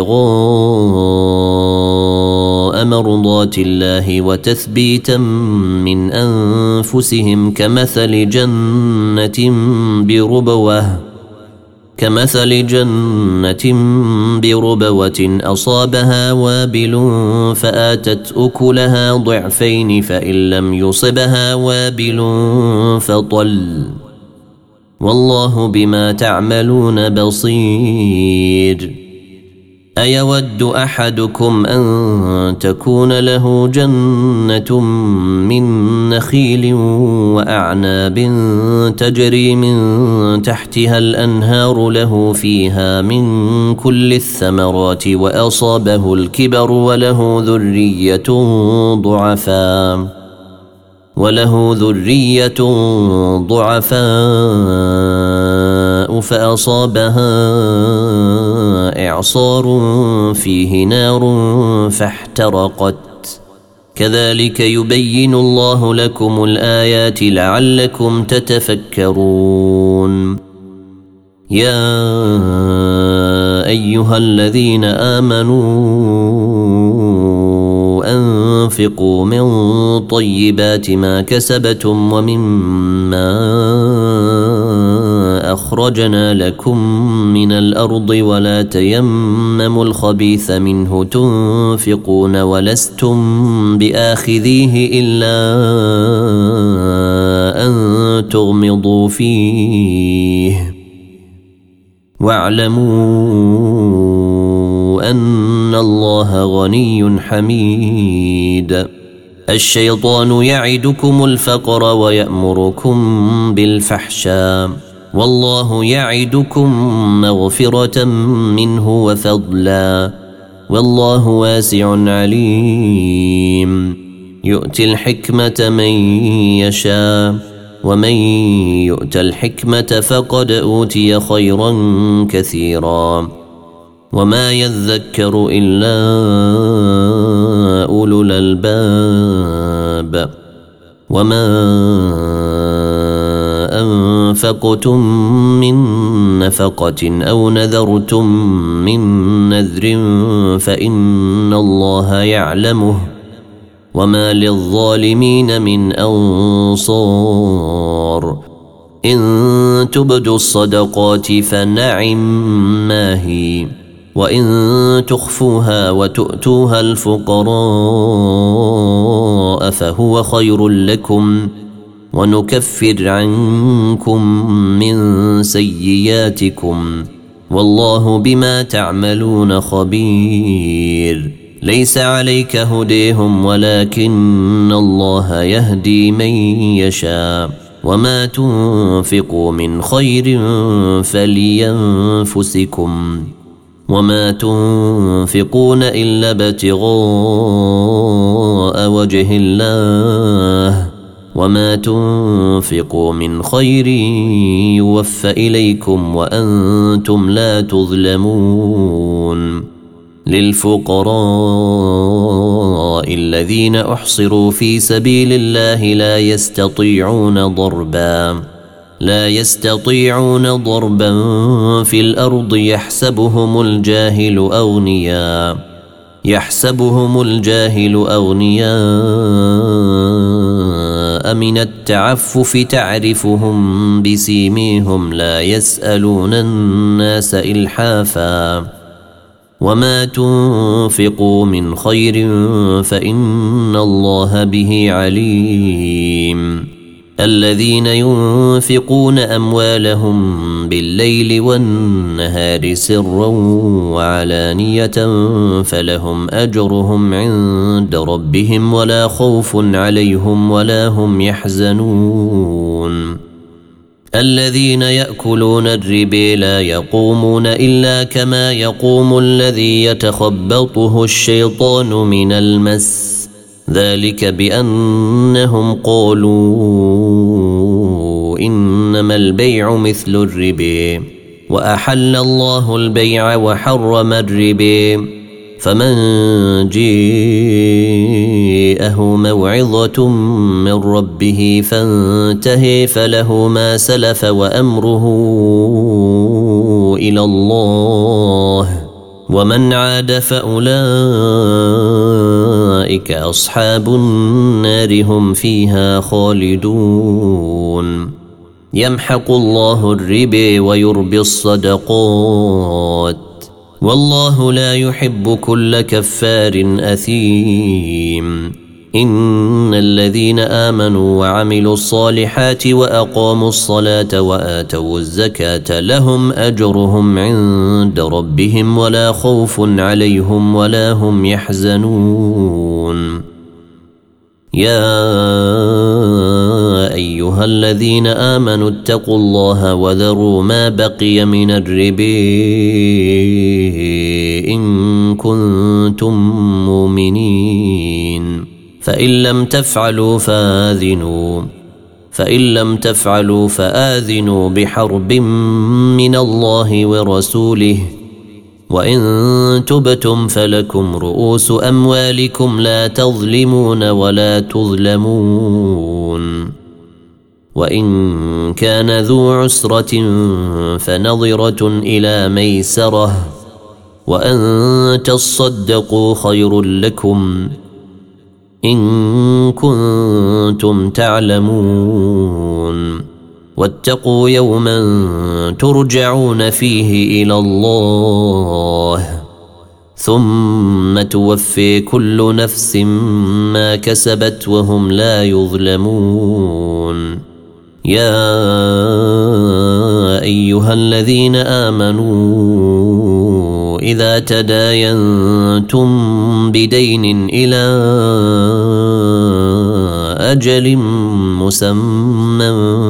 ابتغاء مرضات الله وتثبيتا من أنفسهم كمثل جنة بربوة كمثل جنة بربوة أصابها وابل فآتت أكلها ضعفين فإن لم يصبها وابل فطل والله بما تعملون بصير. أيود أحدكم أن تكون له جنة من نخيل وأعناب تجري من تحتها الأنهار له فيها من كل الثمرات وأصابه الكبر وله ذرية ضعفاء وله ذرية ضعفاء فأصابها إعصار فيه نار فاحترقت كذلك يبين الله لكم الآيات لعلكم تتفكرون. يا أيها الذين آمنوا أنفقوا من طيبات ما كسبتم ومما أخرجنا لكم من الأرض ولا تيمموا الخبيث منه تنفقون ولستم بآخذيه إلا أن تغمضوا فيه واعلموا أن الله غني حميد. الشيطان يعدكم الفقر ويأمركم بالفحشاء والله يعدكم مغفرة منه وفضلا والله واسع عليم. يؤتي الحكمة من يشاء ومن يؤت الحكمة فقد أوتي خيرا كثيرا وما يذكر إلا أولو الألباب. وما أنفقتم من نفقة أو نذرتم من نذر فإن الله يعلمه وما للظالمين من أنصار. إن تبدوا الصدقات فنعم ما هي وإن تخفوها وتؤتوها الفقراء فهو خير لكم ونكفر عنكم من سيئاتكم والله بما تعملون خبير. ليس عليك هديهم ولكن الله يهدي من يشاء وما تنفقوا من خير فلينفسكم وما تنفقون إلا ابتغاء وجه الله وما تنفقوا من خير يوفى إليكم وأنتم لا تظلمون. للفقراء الذين أحصروا في سبيل الله لا يستطيعون ضربا لا يستطيعون ضربا في الأرض يحسبهم الجاهل أغنياء يحسبهم الجاهل أغنياء من التعفف تعرفهم بسيميهم لا يسألون الناس إلحافا وما تنفقوا من خير فإن الله به عليم. الذين ينفقون أموالهم بالليل والنهار سرا وعلانية فلهم أجرهم عند ربهم ولا خوف عليهم ولا هم يحزنون. الذين يأكلون الربا لا يقومون إلا كما يقوم الذي يتخبطه الشيطان من المس ذلك بأنهم قالوا إنما البيع مثل الربا وأحل الله البيع وحرم الربا فمن جاءه موعظة من ربه فانتهى فله ما سلف وأمره إلى الله ومن عاد فأولئك أصحاب النار هم فيها خالدون. يمحق الله الربا ويربي الصدقات والله لا يحب كل كفار أثيم. إن الذين آمنوا وعملوا الصالحات وأقاموا الصلاة وآتوا الزكاة لهم أجرهم عند ربهم ولا خوف عليهم ولا هم يحزنون. يا أيها الذين آمنوا اتقوا الله وذروا ما بقي من الربا إن كنتم مؤمنين فإن لم تفعلوا فآذنوا فإن لم تفعلوا فآذنوا بحرب من الله ورسوله وإن تبتم فلكم رؤوس أموالكم لا تظلمون ولا تظلمون. وإن كان ذو عسرة فنظرة إلى ميسرة وأن تصدقوا خير لكم إن كنتم تعلمون. واتقوا يوما ترجعون فيه إلى الله ثم توفي كل نفس ما كسبت وهم لا يظلمون. يا أيها الذين آمنوا إذا تداينتم بدين إلى أجل مسمى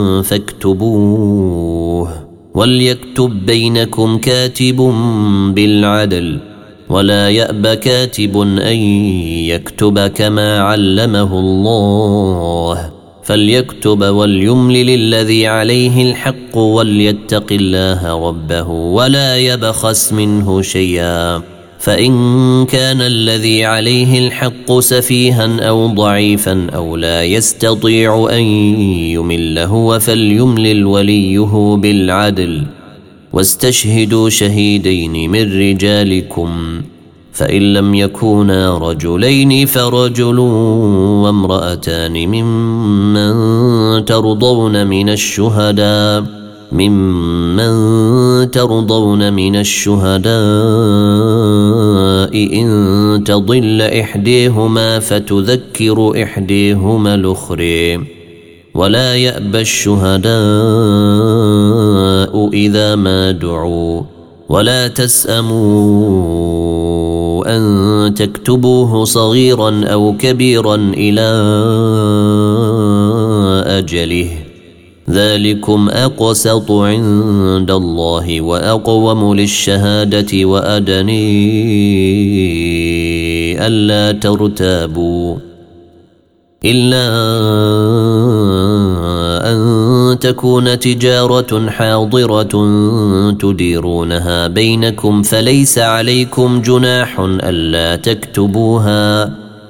فاكتبوه وليكتب بينكم كاتب بالعدل ولا يأب كاتب أن يكتب كما علمه الله فليكتب وليملل الذي عليه الحق وليتق الله ربه ولا يبخس منه شيئا فإن كان الذي عليه الحق سفيها أو ضعيفا أو لا يستطيع أن يمل هو فليملل وليه بالعدل واستشهدوا شهيدين من رجالكم فإن لم يكونا رجلين فرجل وامرأتان ممن ترضون من الشهداء ممن ترضون من الشهداء إن تضل إحديهما فتذكر إحديهما الأخرى ولا يأبى الشهداء إذا ما دعوا ولا تسأموا أن تكتبوه صغيرا أو كبيرا إلى أجله ذلكم أقسط عند الله وأقوم للشهادة وأدني ألا ترتابوا إلا أن تكون تجارة حاضرة تديرونها بينكم فليس عليكم جناح ألا تكتبوها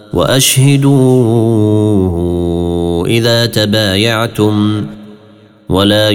وأشهدوا إذا تبايعتم ولا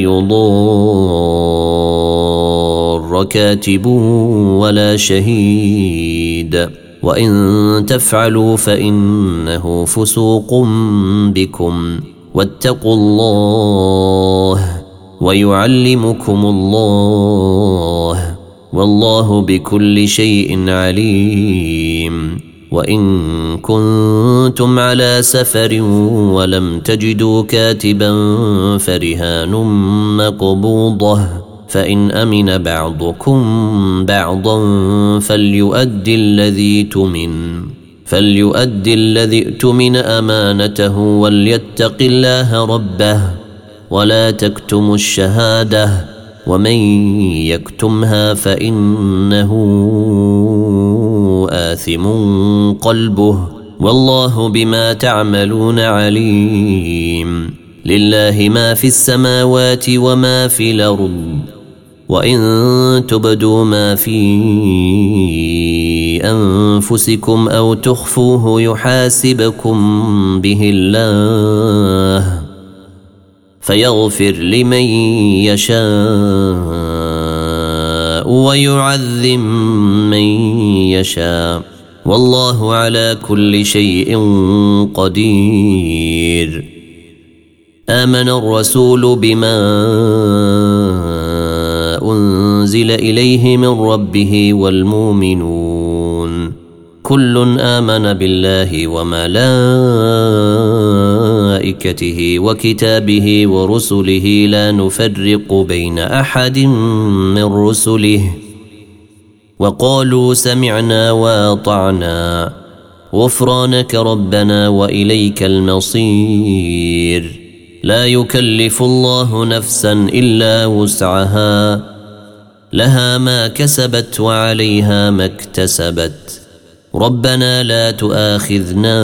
يضار كاتب ولا شهيد وإن تفعلوا فإنه فسوق بكم واتقوا الله ويعلمكم الله والله بكل شيء عليم. وإن كنتم على سفر ولم تجدوا كاتبا فرهان مقبوضة فإن أمن بعضكم بعضا فليؤدي الذي تؤمن فليؤدي الذي اؤتمن أمانته وليتق الله ربه ولا تكتموا الشهادة ومن يكتمها فإنه آثم قلبه والله بما تعملون عليم. لله ما في السماوات وما في الأرض وإن تبدوا ما في أنفسكم أو تخفوه يحاسبكم به الله فيغفر لمن يشاء ويعذب من يشاء والله على كل شيء قدير. آمن الرسول بما أنزل إليه من ربه والمؤمنون كل آمن بالله وملائكته وكتابه ورسله لا نفرق بين أحد من رسله وقالوا سمعنا وأطعنا غفرانك ربنا وإليك المصير. لا يكلف الله نفسا إلا وسعها لها ما كسبت وعليها ما اكتسبت ربنا لا تؤاخذنا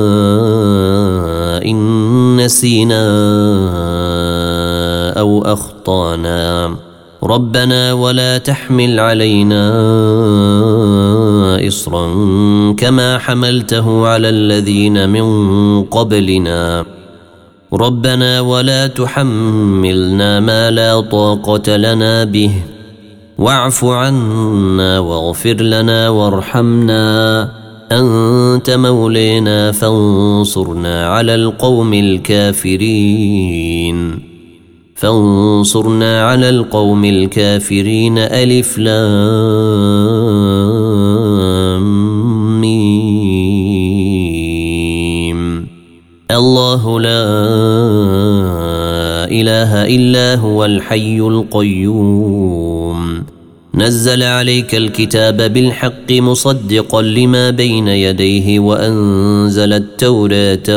إن نسينا أو أخطأنا ربنا ولا تحمل علينا إصرا كما حملته على الذين من قبلنا ربنا ولا تحملنا ما لا طاقة لنا به واعف عنا واغفر لنا وارحمنا أنت مولينا فانصرنا على القوم الكافرين. فانصرنا على القوم الكافرين. ألف لام ميم. الله لا إله إلا هو الحي القيوم نزل عليك الكتاب بالحق مصدقا لما بين يديه وأنزل التوراة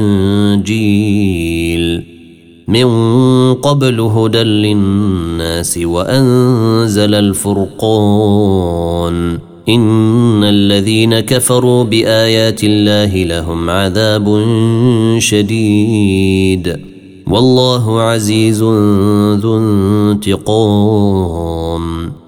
والإنجيل من قبل هدى للناس وأنزل الفرقان. إن الذين كفروا بآيات الله لهم عذاب شديد والله عزيز ذو انتقام.